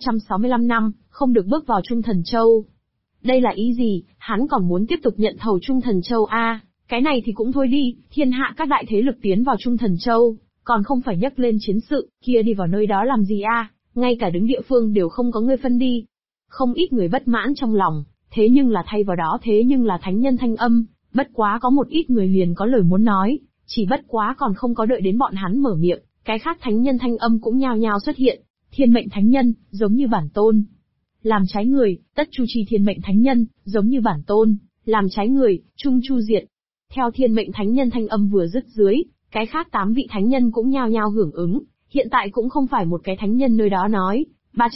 365 năm, không được bước vào Trung Thần Châu. Đây là ý gì, hắn còn muốn tiếp tục nhận thầu Trung Thần Châu a, cái này thì cũng thôi đi, thiên hạ các đại thế lực tiến vào Trung Thần Châu, còn không phải nhắc lên chiến sự, kia đi vào nơi đó làm gì a, ngay cả đứng địa phương đều không có người phân đi. Không ít người bất mãn trong lòng, thế nhưng là thay vào đó thế nhưng là thánh nhân thanh âm, bất quá có một ít người liền có lời muốn nói, chỉ bất quá còn không có đợi đến bọn hắn mở miệng, cái khác thánh nhân thanh âm cũng nhao nhao xuất hiện, thiên mệnh thánh nhân, giống như bản tôn. Làm trái người, tất chu chi thiên mệnh thánh nhân, giống như bản tôn, làm trái người, trung chu diệt. Theo thiên mệnh thánh nhân thanh âm vừa dứt dưới, cái khác 8 vị thánh nhân cũng nhao nhao hưởng ứng, hiện tại cũng không phải một cái thánh nhân nơi đó nói,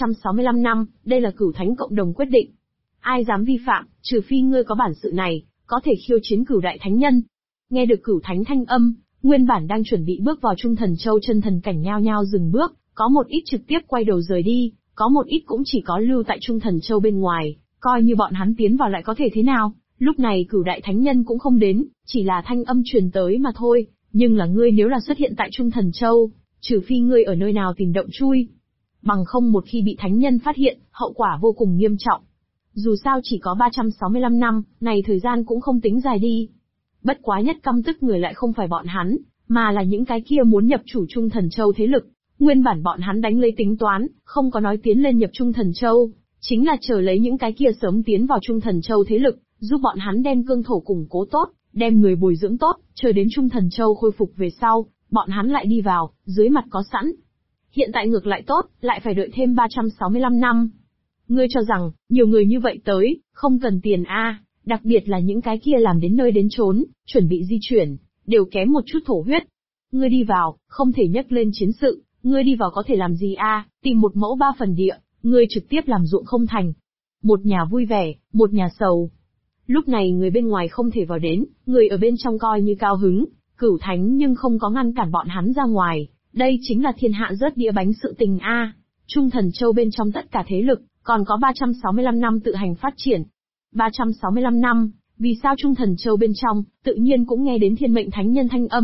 365 năm, đây là cửu thánh cộng đồng quyết định. Ai dám vi phạm, trừ phi ngươi có bản sự này, có thể khiêu chiến cửu đại thánh nhân. Nghe được cửu thánh thanh âm, nguyên bản đang chuẩn bị bước vào Trung Thần Châu chân thần cảnh nhao nhao dừng bước, có một ít trực tiếp quay đầu rời đi, có một ít cũng chỉ có lưu tại Trung Thần Châu bên ngoài, coi như bọn hắn tiến vào lại có thể thế nào, lúc này cửu đại thánh nhân cũng không đến, chỉ là thanh âm truyền tới mà thôi, nhưng là ngươi nếu là xuất hiện tại Trung Thần Châu, trừ phi ngươi ở nơi nào tìm động chui. Bằng không một khi bị thánh nhân phát hiện, hậu quả vô cùng nghiêm trọng. Dù sao chỉ có 365 năm, này thời gian cũng không tính dài đi. Bất quá nhất căm tức người lại không phải bọn hắn, mà là những cái kia muốn nhập chủ Trung Thần Châu thế lực. Nguyên bản bọn hắn đánh lấy tính toán, không có nói tiến lên nhập Trung Thần Châu, chính là chờ lấy những cái kia sớm tiến vào Trung Thần Châu thế lực, giúp bọn hắn đem cương thổ củng cố tốt, đem người bồi dưỡng tốt, chờ đến Trung Thần Châu khôi phục về sau, bọn hắn lại đi vào, dưới mặt có sẵn. Hiện tại ngược lại tốt, lại phải đợi thêm 365 năm. Ngươi cho rằng, nhiều người như vậy tới, không cần tiền a, đặc biệt là những cái kia làm đến nơi đến chốn, chuẩn bị di chuyển, đều kém một chút thổ huyết. Ngươi đi vào, không thể nhắc lên chiến sự, ngươi đi vào có thể làm gì a, tìm một mẫu 3 phần địa, ngươi trực tiếp làm ruộng không thành. Một nhà vui vẻ, một nhà sầu. Lúc này người bên ngoài không thể vào đến, người ở bên trong coi như cao hứng, cửu thánh nhưng không có ngăn cản bọn hắn ra ngoài, đây chính là thiên hạ rớt đĩa bánh sự tình a. Trung Thần Châu bên trong tất cả thế lực, còn có 365 năm tự hành phát triển. 365 năm, vì sao Trung Thần Châu bên trong, tự nhiên cũng nghe đến thiên mệnh thánh nhân thanh âm,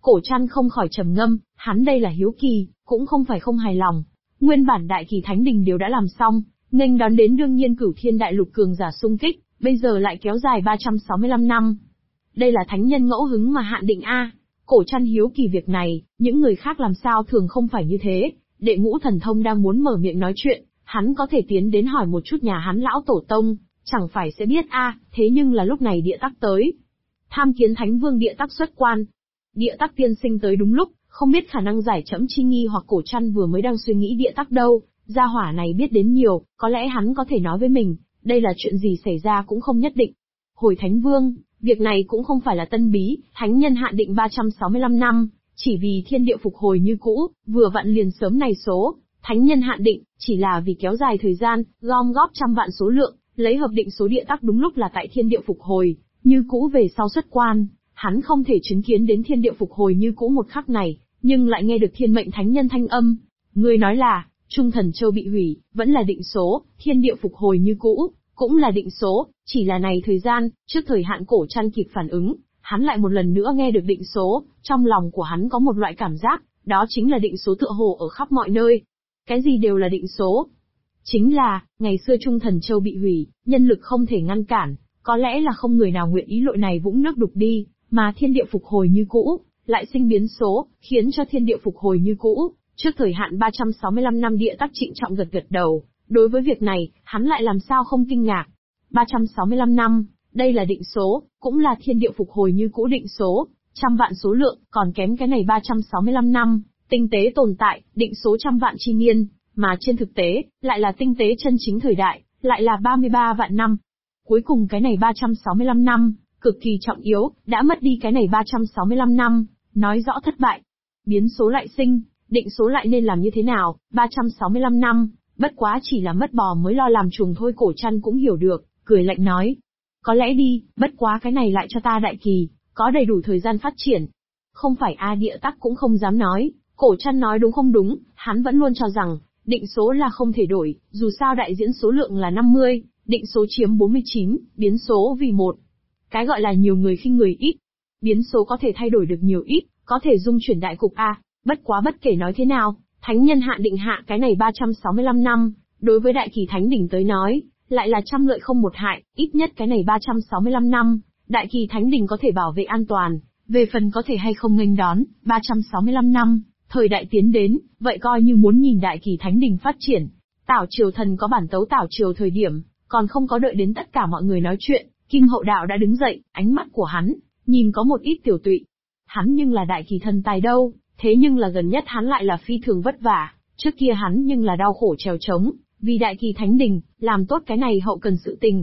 Cổ Trăn không khỏi trầm ngâm, hắn đây là hiếu kỳ, cũng không phải không hài lòng. Nguyên bản Đại Kỳ Thánh Đình đều đã làm xong, nghênh đón đến đương nhiên Cửu Thiên Đại Lục cường giả xung kích, bây giờ lại kéo dài 365 năm. Đây là thánh nhân ngẫu hứng mà hạn định a. Cổ Trăn hiếu kỳ việc này, những người khác làm sao thường không phải như thế. Đệ Ngũ Thần Thông đang muốn mở miệng nói chuyện, hắn có thể tiến đến hỏi một chút nhà hắn lão tổ tông, chẳng phải sẽ biết a, thế nhưng là lúc này Địa Tắc tới. Tham kiến Thánh Vương Địa Tắc xuất quan. Địa Tắc tiên sinh tới đúng lúc, không biết khả năng giải trẫm chi nghi hoặc Cổ Trăn vừa mới đang suy nghĩ Địa Tắc đâu, gia hỏa này biết đến nhiều, có lẽ hắn có thể nói với mình, đây là chuyện gì xảy ra cũng không nhất định. Hồi Thánh Vương, việc này cũng không phải là tân bí, thánh nhân hạn định 365 năm, chỉ vì thiên địa phục hồi như cũ, vừa vặn liền sớm này số, thánh nhân hạn định, chỉ là vì kéo dài thời gian, gom góp trăm vạn số lượng, lấy hợp định số Địa Tắc đúng lúc là tại thiên địa phục hồi, như cũ về sau xuất quan, hắn không thể chứng kiến đến thiên địa phục hồi như cũ một khắc này, nhưng lại nghe được thiên mệnh thánh nhân thanh âm. Người nói là, Trung Thần Châu bị hủy, vẫn là định số, thiên địa phục hồi như cũ, cũng là định số, chỉ là này thời gian, trước thời hạn Cổ Trăn kịp phản ứng, hắn lại một lần nữa nghe được định số, trong lòng của hắn có một loại cảm giác, đó chính là định số tựa hồ ở khắp mọi nơi. Cái gì đều là định số? Chính là, ngày xưa Trung Thần Châu bị hủy, nhân lực không thể ngăn cản, có lẽ là không người nào nguyện ý lội này vũng nước đục đi, mà thiên địa phục hồi như cũ, lại sinh biến số, khiến cho thiên địa phục hồi như cũ. Trước thời hạn 365 năm Địa Tắc trịnh trọng gật gật đầu, đối với việc này, hắn lại làm sao không kinh ngạc. 365 năm, đây là định số, cũng là thiên địa phục hồi như cũ định số, trăm vạn số lượng, còn kém cái này 365 năm, tinh tế tồn tại, định số trăm vạn chi niên, mà trên thực tế, lại là tinh tế chân chính thời đại, lại là 33 vạn năm. Cuối cùng cái này 365 năm, cực kỳ trọng yếu, đã mất đi cái này 365 năm, nói rõ thất bại. Biến số lại sinh, định số lại nên làm như thế nào, 365 năm, bất quá chỉ là mất bò mới lo làm chuồng thôi. Cổ Trăn cũng hiểu được, cười lạnh nói. Có lẽ đi, bất quá cái này lại cho ta Đại Kỳ, có đầy đủ thời gian phát triển. Không phải Địa Tắc cũng không dám nói, Cổ Trăn nói đúng không đúng, hắn vẫn luôn cho rằng, định số là không thể đổi, dù sao đại diễn số lượng là 50, định số chiếm 49, biến số vì 1. Cái gọi là nhiều người khinh người ít. Biến số có thể thay đổi được nhiều ít, có thể dung chuyển đại cục a. Bất quá bất kể nói thế nào, thánh nhân hạn định hạ cái này 365 năm, đối với Đại Kỳ Thánh Đình tới nói, lại là trăm lợi không một hại, ít nhất cái này 365 năm, Đại Kỳ Thánh Đình có thể bảo vệ an toàn, về phần có thể hay không nghênh đón, 365 năm, thời đại tiến đến, vậy coi như muốn nhìn Đại Kỳ Thánh Đình phát triển. Tảo Triều Thần có bản tấu Tảo Triều thời điểm, còn không có đợi đến tất cả mọi người nói chuyện, Kim Hậu Đạo đã đứng dậy, ánh mắt của hắn, nhìn có một ít tiểu tụy. Hắn nhưng là Đại Kỳ thần tài đâu, thế nhưng là gần nhất hắn lại là phi thường vất vả, trước kia hắn nhưng là đau khổ trèo trống, vì Đại Kỳ Thánh Đình, làm tốt cái này hậu cần sự tình.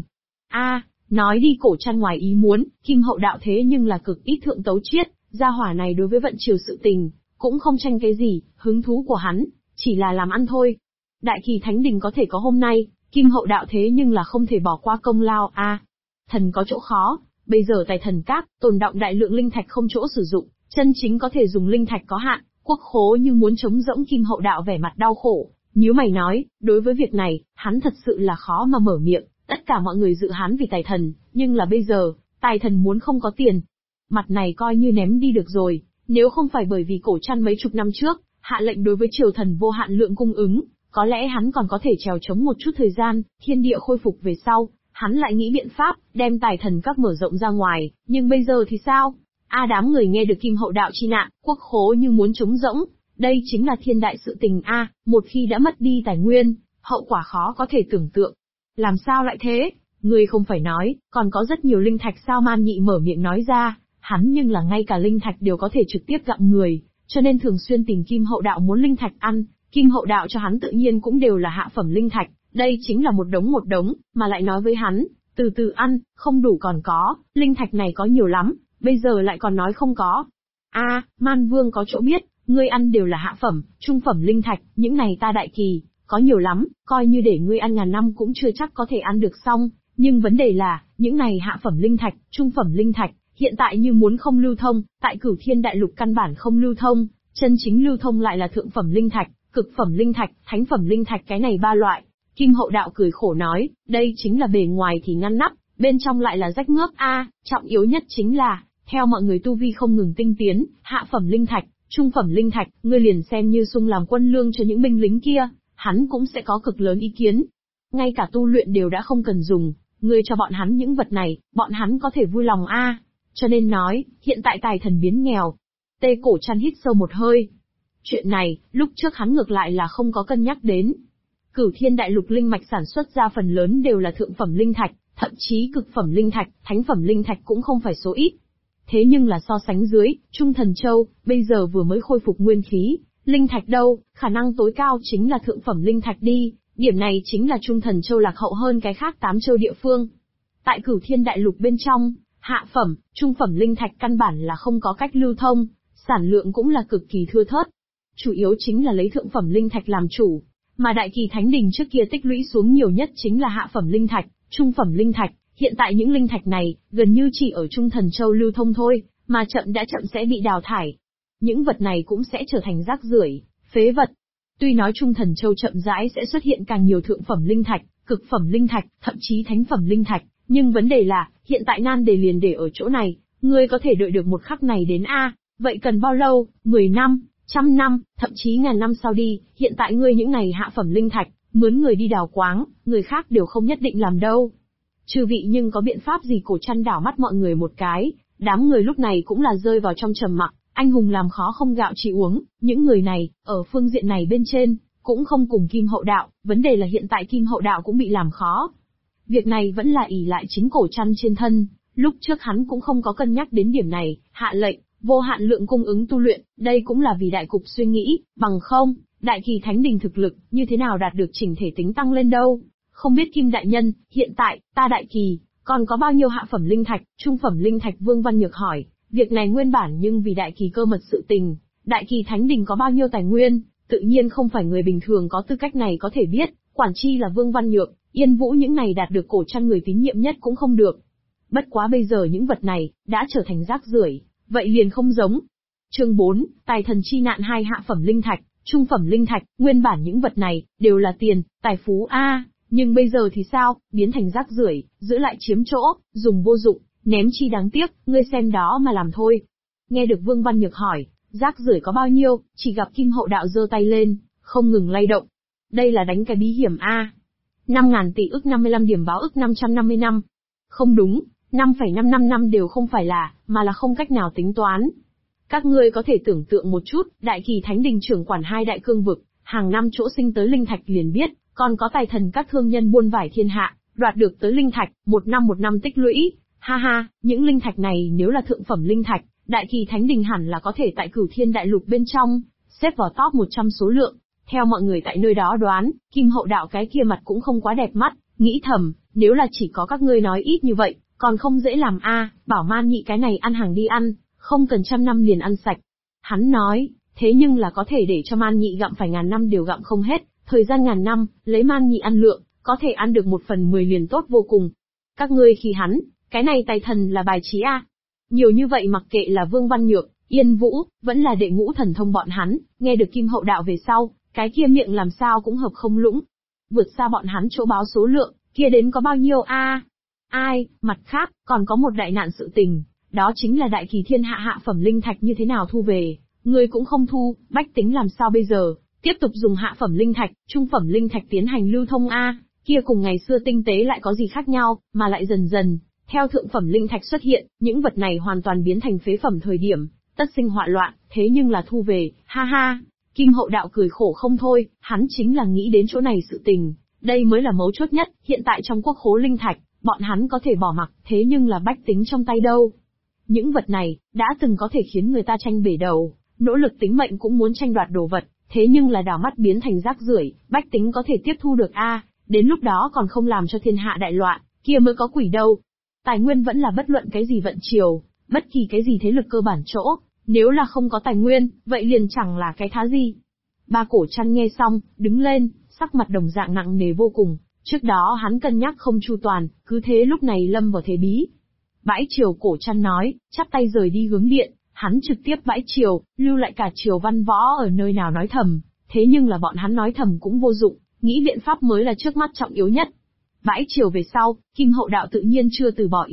Nói đi. Cổ Trăn ngoài ý muốn, Kim Hậu Đạo thế nhưng là cực ít thượng tấu triết, gia hỏa này đối với vận triều sự tình, cũng không tranh cái gì, hứng thú của hắn, chỉ là làm ăn thôi. Đại Kỳ Thánh Đình có thể có hôm nay, Kim Hậu Đạo thế nhưng là không thể bỏ qua công lao Thần có chỗ khó, bây giờ tài thần các, tồn đọng đại lượng linh thạch không chỗ sử dụng, chân chính có thể dùng linh thạch có hạn, quốc khố như muốn trống rỗng. Kim Hậu Đạo vẻ mặt đau khổ, nhíu mày nói, đối với việc này, hắn thật sự là khó mà mở miệng, tất cả mọi người dự hắn vì tài thần, nhưng là bây giờ, tài thần muốn không có tiền. Mặt này coi như ném đi được rồi, nếu không phải bởi vì Cổ Trăn mấy chục năm trước, hạ lệnh đối với triều thần vô hạn lượng cung ứng, có lẽ hắn còn có thể trèo chống một chút thời gian, thiên địa khôi phục về sau, hắn lại nghĩ biện pháp, đem tài thần các mở rộng ra ngoài, nhưng bây giờ thì sao? Đám người nghe được Kim Hậu Đạo chi nạn, quốc khố như muốn trống rỗng, đây chính là thiên đại sự tình một khi đã mất đi tài nguyên, hậu quả khó có thể tưởng tượng. Làm sao lại thế? Ngươi không phải nói, còn có rất nhiều linh thạch sao? Man Nhị mở miệng nói ra, hắn nhưng là ngay cả linh thạch đều có thể trực tiếp gặm người, cho nên thường xuyên tìm Kim Hậu Đạo muốn linh thạch ăn, Kim Hậu Đạo cho hắn tự nhiên cũng đều là hạ phẩm linh thạch, đây chính là một đống, mà lại nói với hắn, từ từ ăn, không đủ còn có, linh thạch này có nhiều lắm, bây giờ lại còn nói không có. Man Vương có chỗ biết, ngươi ăn đều là hạ phẩm, trung phẩm linh thạch, những này ta Đại Kỳ, có nhiều lắm, coi như để ngươi ăn ngàn năm cũng chưa chắc có thể ăn được xong, nhưng vấn đề là, những này hạ phẩm linh thạch, trung phẩm linh thạch, hiện tại như muốn không lưu thông, tại Cửu Thiên Đại Lục căn bản không lưu thông, chân chính lưu thông lại là thượng phẩm linh thạch, cực phẩm linh thạch, thánh phẩm linh thạch, cái này ba loại. Kim Hậu Đạo cười khổ nói, đây chính là bề ngoài thì ngăn nắp, bên trong lại là rách ngớp trọng yếu nhất chính là, Theo mọi người tu vi không ngừng tinh tiến, hạ phẩm linh thạch, trung phẩm linh thạch, ngươi liền xem như sung làm quân lương cho những binh lính kia, hắn cũng sẽ có cực lớn ý kiến. Ngay cả tu luyện đều đã không cần dùng, ngươi cho bọn hắn những vật này, bọn hắn có thể vui lòng a. Cho nên nói, hiện tại tài thần biến nghèo. Tê Cổ Trăn hít sâu một hơi. Chuyện này, lúc trước hắn ngược lại là không có cân nhắc đến. Cửu Thiên Đại Lục linh mạch sản xuất ra phần lớn đều là thượng phẩm linh thạch, thậm chí cực phẩm linh thạch, thánh phẩm linh thạch cũng không phải số ít. Thế nhưng là so sánh dưới, Trung Thần Châu, bây giờ vừa mới khôi phục nguyên khí, linh thạch đâu, khả năng tối cao chính là thượng phẩm linh thạch đi, điểm này chính là Trung Thần Châu lạc hậu hơn cái khác 8 châu địa phương. Tại Cửu Thiên Đại Lục bên trong, hạ phẩm, trung phẩm linh thạch căn bản là không có cách lưu thông, sản lượng cũng là cực kỳ thưa thớt. Chủ yếu chính là lấy thượng phẩm linh thạch làm chủ, mà Đại Kỳ Thánh Đình trước kia tích lũy xuống nhiều nhất chính là hạ phẩm linh thạch, trung phẩm linh thạch. Hiện tại những linh thạch này, gần như chỉ ở Trung Thần Châu lưu thông thôi, mà chậm đã chậm sẽ bị đào thải. Những vật này cũng sẽ trở thành rác rưởi, phế vật. Tuy nói Trung Thần Châu chậm rãi sẽ xuất hiện càng nhiều thượng phẩm linh thạch, cực phẩm linh thạch, thậm chí thánh phẩm linh thạch, nhưng vấn đề là, hiện tại nan đề liền để ở chỗ này, ngươi có thể đợi được một khắc này đến a, vậy cần bao lâu, 10 năm, 100 năm, thậm chí ngàn năm sau đi, hiện tại ngươi những này hạ phẩm linh thạch, mướn người đi đào quáng, người khác đều không nhất định làm đâu. Chư vị nhưng có biện pháp gì? Cổ Trăn đảo mắt mọi người một cái, đám người lúc này cũng là rơi vào trong trầm mặc, anh hùng làm khó không gạo chỉ uống, những người này, ở phương diện này bên trên, cũng không cùng Kim Hậu Đạo, vấn đề là hiện tại Kim Hậu Đạo cũng bị làm khó. Việc này vẫn là ỷ lại chính Cổ Trăn trên thân, lúc trước hắn cũng không có cân nhắc đến điểm này, hạ lệnh, vô hạn lượng cung ứng tu luyện, đây cũng là vì đại cục suy nghĩ, bằng không, Đại Kỳ Thánh Đình thực lực, như thế nào đạt được chỉnh thể tính tăng lên đâu. Không biết Kim Đại Nhân, hiện tại, ta Đại Kỳ, còn có bao nhiêu hạ phẩm linh thạch, trung phẩm linh thạch? Vương Văn Nhược hỏi, việc này nguyên bản nhưng vì Đại Kỳ cơ mật sự tình, Đại Kỳ Thánh Đình có bao nhiêu tài nguyên, tự nhiên không phải người bình thường có tư cách này có thể biết, quản chi là Vương Văn Nhược, Yên Vũ những này đạt được Cổ Trăn người tín nhiệm nhất cũng không được. Bất quá bây giờ những vật này, đã trở thành rác rưởi, vậy liền không giống. Chương 4, Tài Thần Chi Nạn. 2 hạ phẩm linh thạch, trung phẩm linh thạch, nguyên bản những vật này, đều là tiền, tài phú a. Nhưng bây giờ thì sao, biến thành rác rưởi, giữ lại chiếm chỗ, dùng vô dụng, ném chi đáng tiếc, ngươi xem đó mà làm thôi. Nghe được Vương Văn Nhược hỏi, rác rưởi có bao nhiêu, chỉ gặp Kim Hậu Đạo giơ tay lên, không ngừng lay động. Đây là đánh cái bí hiểm a. 5.000 tỷ ức 55 điểm báo ức 550 năm. Không đúng, 5,55 năm đều không phải là, mà là không cách nào tính toán. Các ngươi có thể tưởng tượng một chút, Đại Kỳ Thánh Đình trưởng quản 2 đại cương vực, hàng năm chỗ sinh tới linh thạch liền biết, còn có tài thần các thương nhân buôn vải thiên hạ, đoạt được tới linh thạch, một năm tích lũy. Ha ha, những linh thạch này nếu là thượng phẩm linh thạch, Đại Kỳ Thánh Đình hẳn là có thể tại Cửu Thiên Đại Lục bên trong, xếp vào top 100 số lượng. Theo mọi người tại nơi đó đoán, Kim Hậu Đạo cái kia mặt cũng không quá đẹp mắt, nghĩ thầm, nếu là chỉ có các ngươi nói ít như vậy, còn không dễ làm a, bảo Man Nhị cái này ăn hàng đi ăn, không cần 100 năm liền ăn sạch. Hắn nói, thế nhưng là có thể để cho Man Nhị gặm phải ngàn năm đều gặm không hết, thời gian ngàn năm, lấy Man Nhị ăn lượng, có thể ăn được 1/10 liền tốt vô cùng. Các ngươi khi hắn, cái này tài thần là bài trí a. Nhiều như vậy mặc kệ là Vương Văn Nhược, Yên Vũ, vẫn là đệ ngũ thần thông bọn hắn, nghe được Kim Hậu Đạo về sau, cái kia miệng làm sao cũng hợp không lũng. Vượt xa bọn hắn chỗ báo số lượng, kia đến có bao nhiêu a? Ai, mặt khác, còn có một đại nạn sự tình, đó chính là Đại Kỳ Thiên Hạ hạ phẩm linh thạch như thế nào thu về, người cũng không thu, bách tính làm sao bây giờ, tiếp tục dùng hạ phẩm linh thạch, trung phẩm linh thạch tiến hành lưu thông a, kia cùng ngày xưa tinh tế lại có gì khác nhau, mà lại dần dần, theo thượng phẩm linh thạch xuất hiện, những vật này hoàn toàn biến thành phế phẩm thời điểm, tất sinh họa loạn, thế nhưng là thu về, ha ha. Kim Hậu Đạo cười khổ không thôi, hắn chính là nghĩ đến chỗ này sự tình, đây mới là mấu chốt nhất, hiện tại trong quốc khố linh thạch, bọn hắn có thể bỏ mặc, thế nhưng là bách tính trong tay đâu. Những vật này, đã từng có thể khiến người ta tranh bể đầu, nỗ lực tính mệnh cũng muốn tranh đoạt đồ vật, thế nhưng là đảo mắt biến thành rác rưởi, bách tính có thể tiếp thu được a, đến lúc đó còn không làm cho thiên hạ đại loạn, kia mới có quỷ đâu. Tài nguyên vẫn là bất luận cái gì vận triều, bất kỳ cái gì thế lực cơ bản chỗ, nếu là không có tài nguyên, vậy liền chẳng là cái thá gì. Ba Cổ Trăn nghe xong, đứng lên, sắc mặt đồng dạng nặng nề vô cùng, trước đó hắn cân nhắc không chu toàn, cứ thế lúc này lâm vào thế bí. Bãi triều. Cổ Trăn nói, chắp tay rời đi hướng điện, hắn trực tiếp bãi triều, lưu lại cả triều văn võ ở nơi nào nói thầm, thế nhưng là bọn hắn nói thầm cũng vô dụng, nghĩ biện pháp mới là trước mắt trọng yếu nhất. Bãi triều về sau, Kim Hậu Đạo tự nhiên chưa từ bỏ ý định,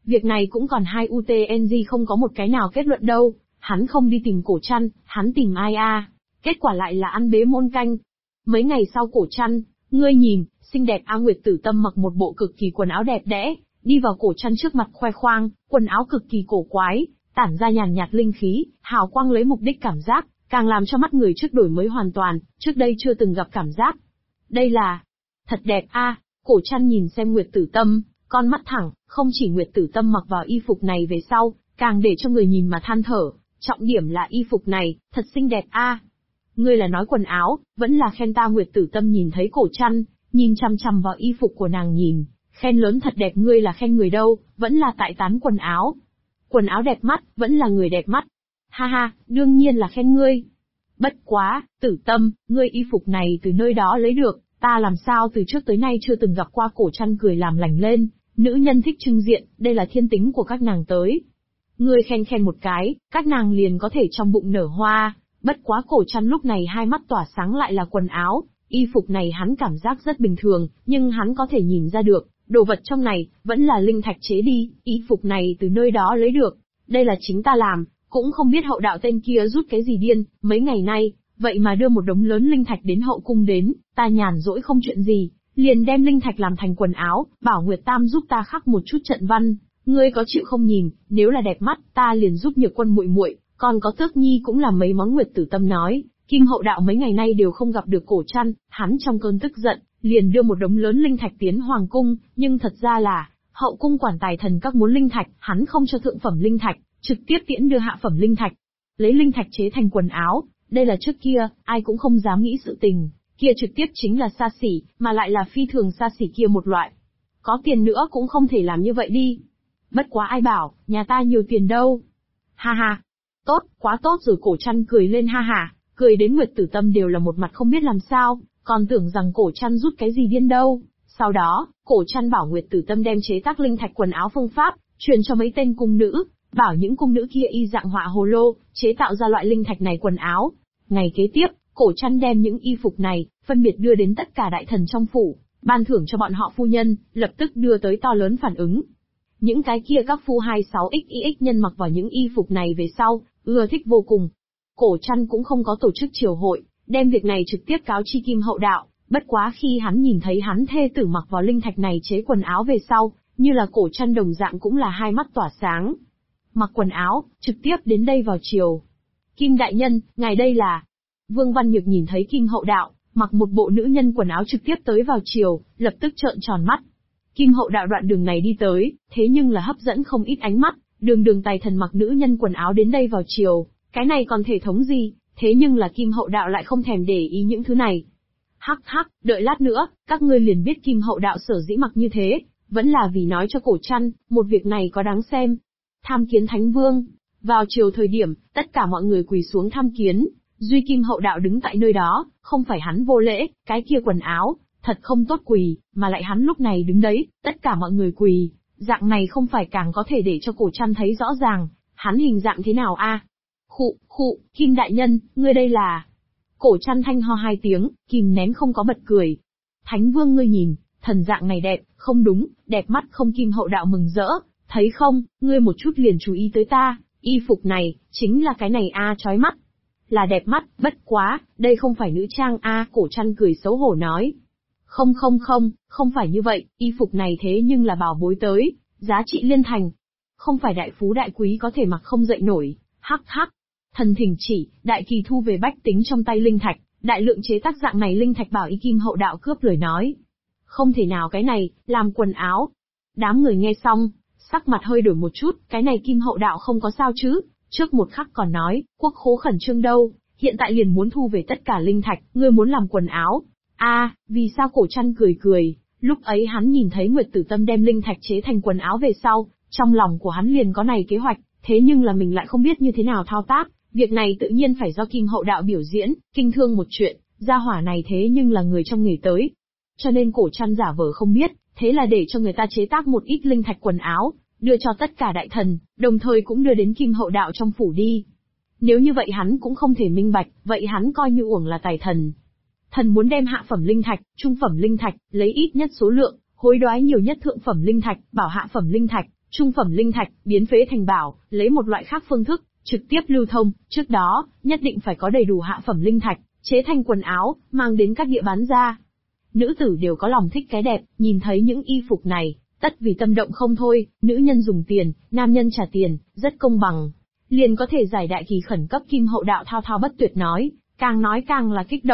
Việc này cũng còn hai UTNG không có một cái nào kết luận đâu, hắn không đi tìm Cổ Trăn, hắn tìm ai a? Kết quả lại là ăn bế môn canh. Mấy ngày sau Cổ Trăn, ngươi nhìn, xinh đẹp A Nguyệt Tử Tâm mặc một bộ cực kỳ quần áo đẹp đẽ, đi vào Cổ Trăn trước mặt khoe khoang, quần áo cực kỳ cổ quái, tản ra nhàn nhạt linh khí, hào quang lấy mục đích cảm giác, càng làm cho mắt người trước đổi mới hoàn toàn, trước đây chưa từng gặp cảm giác. Đây là, thật đẹp a. Cổ Trăn nhìn xem Nguyệt Tử Tâm, con mắt thẳng, không chỉ Nguyệt Tử Tâm mặc vào y phục này về sau, càng để cho người nhìn mà than thở, trọng điểm là y phục này, thật xinh đẹp a. Ngươi là nói quần áo, vẫn là khen ta? Nguyệt Tử Tâm nhìn thấy Cổ Trăn, nhìn chằm chằm vào y phục của nàng nhìn, khen lớn thật đẹp. Ngươi là khen người đâu, vẫn là tại tán quần áo? Quần áo đẹp mắt, vẫn là người đẹp mắt. Ha ha, đương nhiên là khen ngươi. Bất quá, Tử Tâm, ngươi y phục này từ nơi đó lấy được, ta làm sao từ trước tới nay chưa từng gặp qua. Cổ Trăn cười làm lành lên, nữ nhân thích trưng diện, đây là thiên tính của các nàng tới. Ngươi khen một cái, các nàng liền có thể trong bụng nở hoa. Bất quá Cổ Trăn lúc này hai mắt tỏa sáng lại là quần áo, y phục này hắn cảm giác rất bình thường, nhưng hắn có thể nhìn ra được, đồ vật trong này, vẫn là linh thạch chế đi, y phục này từ nơi đó lấy được, đây là chính ta làm, cũng không biết hậu đạo tên kia rút cái gì điên, mấy ngày nay, vậy mà đưa một đống lớn linh thạch đến hậu cung đến, ta nhàn rỗi không chuyện gì, liền đem linh thạch làm thành quần áo, bảo Nguyệt Tam giúp ta khắc một chút trận văn, ngươi có chịu không nhìn, nếu là đẹp mắt, ta liền giúp Nhược Quân muội muội, còn có Tước Nhi cũng là mấy món. Nguyệt Tử Tâm nói, Kim hậu đạo mấy ngày nay đều không gặp được Cổ Trăn, hắn trong cơn tức giận, liền đưa một đống lớn linh thạch tiến hoàng cung, nhưng thật ra là, hậu cung quản tài thần các muốn linh thạch, hắn không cho thượng phẩm linh thạch, trực tiếp tiễn đưa hạ phẩm linh thạch. Lấy linh thạch chế thành quần áo, đây là trước kia, ai cũng không dám nghĩ sự tình, kia trực tiếp chính là xa xỉ, mà lại là phi thường xa xỉ kia một loại. Có tiền nữa cũng không thể làm như vậy đi. Bất quá ai bảo, nhà ta nhiều tiền đâu. Ha ha, tốt, quá tốt rồi. Cổ Trăn cười lên ha ha, cười đến Nguyệt Tử Tâm đều là một mặt không biết làm sao, còn tưởng rằng Cổ Trăn rút cái gì điên đâu. Sau đó, Cổ Trăn bảo Nguyệt Tử Tâm đem chế tác linh thạch quần áo phương pháp, truyền cho mấy tên cung nữ, bảo những cung nữ kia y dạng họa hồ lô, chế tạo ra loại linh thạch này quần áo. Ngày kế tiếp, Cổ Trăn đem những y phục này, phân biệt đưa đến tất cả đại thần trong phủ, ban thưởng cho bọn họ phu nhân, lập tức đưa tới to lớn phản ứng. Những cái kia các phu 26xyx nhân mặc vào những y phục này về sau, ưa thích vô cùng. Cổ Trăn cũng không có tổ chức triều hội, đem việc này trực tiếp cáo chi Kim hậu đạo, bất quá khi hắn nhìn thấy hắn thê tử mặc vào linh thạch này chế quần áo về sau, như là Cổ Trăn đồng dạng cũng là hai mắt tỏa sáng. Mặc quần áo, trực tiếp đến đây vào triều. Kim đại nhân, ngài đây là... Vương Văn Nhược nhìn thấy Kim hậu đạo, mặc một bộ nữ nhân quần áo trực tiếp tới vào triều, lập tức trợn tròn mắt. Kim hậu đạo đoạn đường này đi tới, thế nhưng là hấp dẫn không ít ánh mắt, đường tài thần mặc nữ nhân quần áo đến đây vào triều, cái này còn thể thống gì, thế nhưng là Kim hậu đạo lại không thèm để ý những thứ này. Hắc hắc, đợi lát nữa, các ngươi liền biết Kim hậu đạo sở dĩ mặc như thế, vẫn là vì nói cho Cổ Trăn, một việc này có đáng xem. Tham kiến Thánh Vương. Vào chiều thời điểm, tất cả mọi người quỳ xuống tham kiến, duy Kim hậu đạo đứng tại nơi đó, không phải hắn vô lễ, cái kia quần áo, thật không tốt quỳ, mà lại hắn lúc này đứng đấy, tất cả mọi người quỳ, dạng này không phải càng có thể để cho Cổ Trăn thấy rõ ràng, hắn hình dạng thế nào a? Khụ, Kim đại nhân, ngươi đây là... Cổ Trăn thanh ho hai tiếng, kìm nén không có bật cười. Thánh Vương ngươi nhìn, thần dạng này đẹp, không đúng, đẹp mắt không? Kim hậu đạo mừng rỡ, thấy không, ngươi một chút liền chú ý tới ta, y phục này, chính là cái này a, chói mắt. Là đẹp mắt, bất quá, đây không phải nữ trang a. Cổ Trăn cười xấu hổ nói. Không phải như vậy, y phục này thế nhưng là bảo bối tới, giá trị liên thành. Không phải đại phú đại quý có thể mặc không dậy nổi, hắc. Thần thỉnh chỉ, đại kỳ thu về bách tính trong tay linh thạch, đại lượng chế tác dạng này linh thạch bảo y. Kim hậu đạo cướp lời nói. Không thể nào, cái này, làm quần áo. Đám người nghe xong, sắc mặt hơi đổi một chút, cái này Kim hậu đạo không có sao chứ, trước một khắc còn nói, quốc khố khẩn trương đâu, hiện tại liền muốn thu về tất cả linh thạch, ngươi muốn làm quần áo. Vì sao? Cổ Trăn cười, lúc ấy hắn nhìn thấy Nguyệt Tử Tâm đem linh thạch chế thành quần áo về sau, trong lòng của hắn liền có này kế hoạch, thế nhưng là mình lại không biết như thế nào thao tác, việc này tự nhiên phải do Kim hậu đạo biểu diễn, kinh thương một chuyện, gia hỏa này thế nhưng là người trong nghề tới. Cho nên Cổ Trăn giả vờ không biết, thế là để cho người ta chế tác một ít linh thạch quần áo, đưa cho tất cả đại thần, đồng thời cũng đưa đến Kim hậu đạo trong phủ đi. Nếu như vậy hắn cũng không thể minh bạch, vậy hắn coi như uổng là tài thần. Thần muốn đem hạ phẩm linh thạch, trung phẩm linh thạch, lấy ít nhất số lượng, hối đoái nhiều nhất thượng phẩm linh thạch, bảo hạ phẩm linh thạch, Trung phẩm linh thạch, biến phế thành bảo, lấy một loại khác phương thức, trực tiếp lưu thông, trước đó, nhất định phải có đầy đủ hạ phẩm linh thạch, chế thành quần áo, mang đến các địa bán ra. Nữ tử đều có lòng thích cái đẹp, nhìn thấy những y phục này, tất vì tâm động không thôi, nữ nhân dùng tiền, nam nhân trả tiền, rất công bằng. Liền có thể giải đại kỳ khẩn cấp Kim Hậu Đạo thao thao bất tuyệt nói càng là kích động.